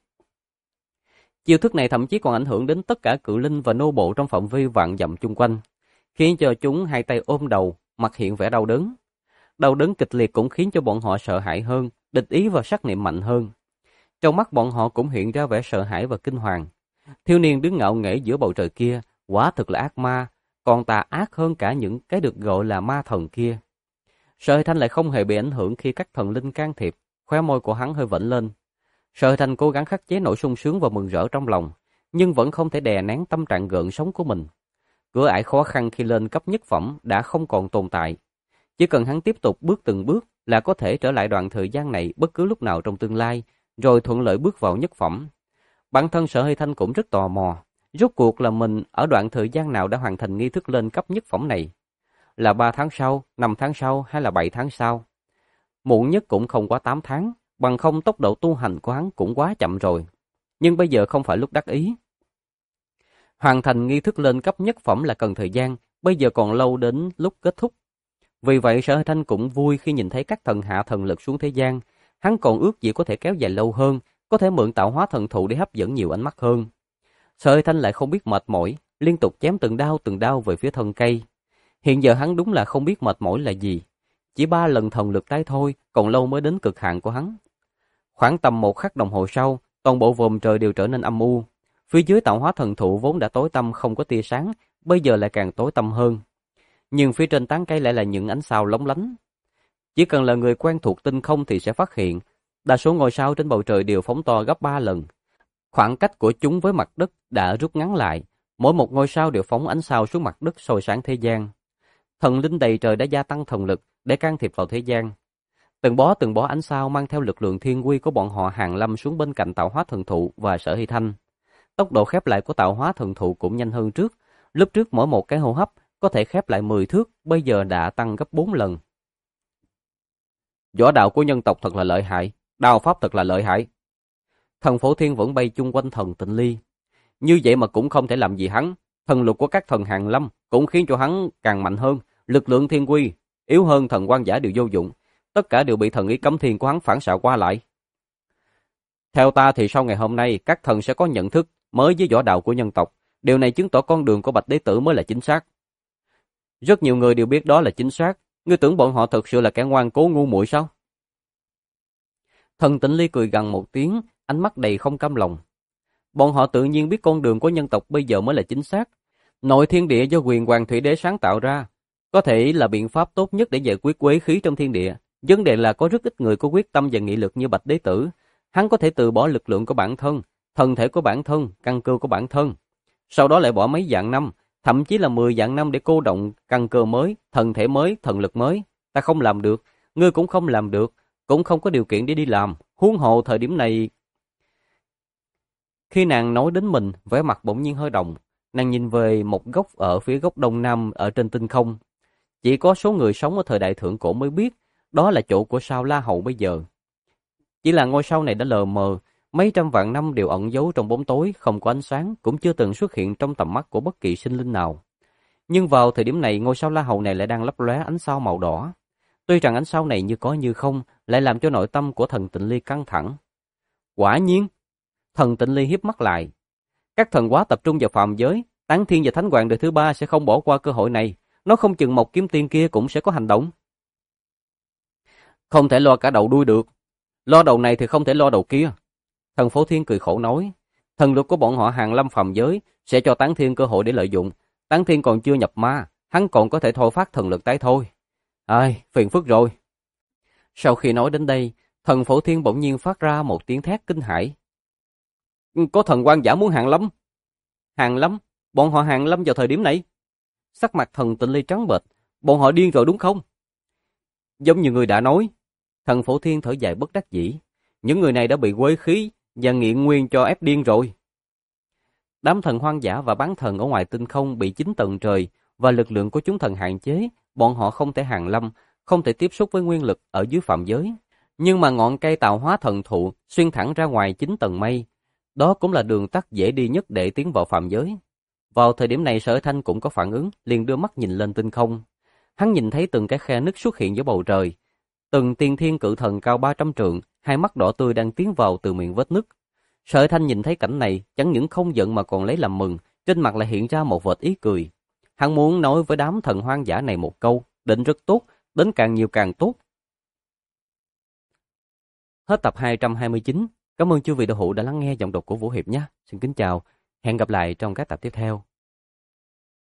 Chiêu thức này thậm chí còn ảnh hưởng đến tất cả cự linh và nô bộ trong phạm vi vạn dặm chung quanh, khiến cho chúng hai tay ôm đầu, mặt hiện vẻ đau đớn. Đau đớn kịch liệt cũng khiến cho bọn họ sợ hãi hơn, địch ý và sát niệm mạnh hơn. Trong mắt bọn họ cũng hiện ra vẻ sợ hãi và kinh hoàng. Thiếu niên đứng ngạo nghễ giữa bầu trời kia, quả thực là ác ma, còn tà ác hơn cả những cái được gọi là ma thần kia. Sở Hệ Thanh lại không hề bị ảnh hưởng khi các thần linh can thiệp, khóe môi của hắn hơi vểnh lên. Sở Hệ Thanh cố gắng khắc chế nỗi sung sướng và mừng rỡ trong lòng, nhưng vẫn không thể đè nén tâm trạng gợn sóng của mình. Cửa ải khó khăn khi lên cấp nhất phẩm đã không còn tồn tại. Chỉ cần hắn tiếp tục bước từng bước là có thể trở lại đoạn thời gian này bất cứ lúc nào trong tương lai, rồi thuận lợi bước vào nhất phẩm. Bản thân Sở Hệ Thanh cũng rất tò mò, rốt cuộc là mình ở đoạn thời gian nào đã hoàn thành nghi thức lên cấp nhất phẩm này. Là 3 tháng sau, 5 tháng sau hay là 7 tháng sau? Muộn nhất cũng không quá 8 tháng, bằng không tốc độ tu hành của hắn cũng quá chậm rồi. Nhưng bây giờ không phải lúc đắc ý. Hoàn thành nghi thức lên cấp nhất phẩm là cần thời gian, bây giờ còn lâu đến lúc kết thúc. Vì vậy Sở Hệ Thanh cũng vui khi nhìn thấy các thần hạ thần lực xuống thế gian. Hắn còn ước gì có thể kéo dài lâu hơn, có thể mượn tạo hóa thần thụ để hấp dẫn nhiều ánh mắt hơn. Sở Hệ Thanh lại không biết mệt mỏi, liên tục chém từng đao về phía thân cây. Hiện giờ hắn đúng là không biết mệt mỏi là gì. Chỉ 3 lần thần lực tái thôi, còn lâu mới đến cực hạn của hắn. Khoảng tầm 1 khắc đồng hồ sau, toàn bộ vòm trời đều trở nên âm u. Phía dưới tạo hóa thần thụ vốn đã tối tăm không có tia sáng, bây giờ lại càng tối tăm hơn. Nhưng phía trên tán cây lại là những ánh sao lóng lánh. Chỉ cần là người quen thuộc tinh không thì sẽ phát hiện, đa số ngôi sao trên bầu trời đều phóng to gấp 3 lần. Khoảng cách của chúng với mặt đất đã rút ngắn lại, mỗi một ngôi sao đều phóng ánh sao xuống mặt đất soi sáng thế gian. Thần linh đầy trời đã gia tăng thần lực để can thiệp vào thế gian. Từng bó ánh sao mang theo lực lượng thiên quy của bọn họ hàng lâm xuống bên cạnh tạo hóa thần thụ và Sở Hy Thanh. Tốc độ khép lại của tạo hóa thần thụ cũng nhanh hơn trước. Lúc trước mỗi một cái hô hấp có thể khép lại 10 thước, bây giờ đã tăng gấp 4 lần. Võ đạo của nhân tộc thật là lợi hại, đao pháp thật là lợi hại. Thần Phổ Thiên vẫn bay chung quanh thần Tịnh Ly. Như vậy mà cũng không thể làm gì hắn. Thần lực của các thần hàng lâm cũng khiến cho hắn càng mạnh hơn. Lực lượng thiên quy yếu hơn thần quan giả đều vô dụng. Tất cả đều bị thần ý cấm thiên của hắn phản xạ qua lại. Theo ta thì sau ngày hôm nay, các thần sẽ có nhận thức mới với võ đạo của nhân tộc. Điều này chứng tỏ con đường của Bạch Đế Tử mới là chính xác. Rất nhiều người đều biết đó là chính xác. Ngươi tưởng bọn họ thực sự là kẻ ngoan cố ngu muội sao? Thần Tịnh Ly cười gằn một tiếng, ánh mắt đầy không cam lòng. Bọn họ tự nhiên biết con đường của nhân tộc bây giờ mới là chính xác. Nội thiên địa do Huyền Hoàng Thủy Đế sáng tạo ra, có thể là biện pháp tốt nhất để giải quyết quế khí trong thiên địa. Vấn đề là có rất ít người có quyết tâm và nghị lực như Bạch Đế Tử. Hắn có thể từ bỏ lực lượng của bản thân, thân thể của bản thân, căn cơ của bản thân. Sau đó lại bỏ mấy vạn năm, thậm chí là 10 vạn năm để cô động căn cơ mới, thân thể mới, thần lực mới. Ta không làm được, ngươi cũng không làm được, cũng không có điều kiện để đi làm. Huống hồ thời điểm này. Khi nàng nói đến mình, vẻ mặt bỗng nhiên hơi động. Nàng nhìn về một góc ở phía góc đông nam ở trên tinh không. Chỉ có số người sống ở thời đại thượng cổ mới biết, đó là chỗ của sao La Hầu bây giờ. Chỉ là ngôi sao này đã lờ mờ, mấy trăm vạn năm đều ẩn giấu trong bóng tối, không có ánh sáng, cũng chưa từng xuất hiện trong tầm mắt của bất kỳ sinh linh nào. Nhưng vào thời điểm này, ngôi sao La Hầu này lại đang lấp lóe ánh sao màu đỏ. Tuy rằng ánh sao này như có như không, lại làm cho nội tâm của thần Tịnh Ly căng thẳng. Quả nhiên, thần Tịnh Ly híp mắt lại. Các thần quá tập trung vào phàm giới, Tán Thiên và Thánh Hoàng đời thứ ba sẽ không bỏ qua cơ hội này. Nó không chừng một kiếm tiên kia cũng sẽ có hành động. Không thể lo cả đầu đuôi được. Lo đầu này thì không thể lo đầu kia. Thần Phổ Thiên cười khổ nói. Thần lực của bọn họ hàng lâm phàm giới sẽ cho Tán Thiên cơ hội để lợi dụng. Tán Thiên còn chưa nhập ma, hắn còn có thể thôi phát thần lực tái thôi. Ai, phiền phức rồi. Sau khi nói đến đây, thần Phổ Thiên bỗng nhiên phát ra một tiếng thét kinh hãi. Có thần quan giả muốn hàng lâm. Hàng lâm? Bọn họ hàng lâm vào thời điểm này? Sắc mặt thần Tịnh Ly trắng bệch. Bọn họ điên rồi đúng không? Giống như người đã nói. Thần Phổ Thiên thở dài bất đắc dĩ. Những người này đã bị quấy khí và nghiện nguyên cho ép điên rồi. Đám thần hoang dã và bán thần ở ngoài tinh không bị 9 tầng trời và lực lượng của chúng thần hạn chế. Bọn họ không thể hàng lâm, không thể tiếp xúc với nguyên lực ở dưới phạm giới. Nhưng mà ngọn cây tạo hóa thần thụ xuyên thẳng ra ngoài 9 tầng mây. Đó cũng là đường tắt dễ đi nhất để tiến vào phạm giới. Vào thời điểm này Sở Thanh cũng có phản ứng, liền đưa mắt nhìn lên tinh không. Hắn nhìn thấy từng cái khe nứt xuất hiện giữa bầu trời. Từng tiên thiên cự thần cao 300 trượng, hai mắt đỏ tươi đang tiến vào từ miệng vết nứt. Sở Thanh nhìn thấy cảnh này, chẳng những không giận mà còn lấy làm mừng, trên mặt lại hiện ra một vệt ý cười. Hắn muốn nói với đám thần hoang dã này một câu, định rất tốt, đến càng nhiều càng tốt. Hết tập 229. Cảm ơn chư vị đạo hữu đã lắng nghe giọng đọc của Vũ Hiệp nhé. Xin kính chào, hẹn gặp lại trong các tập tiếp theo.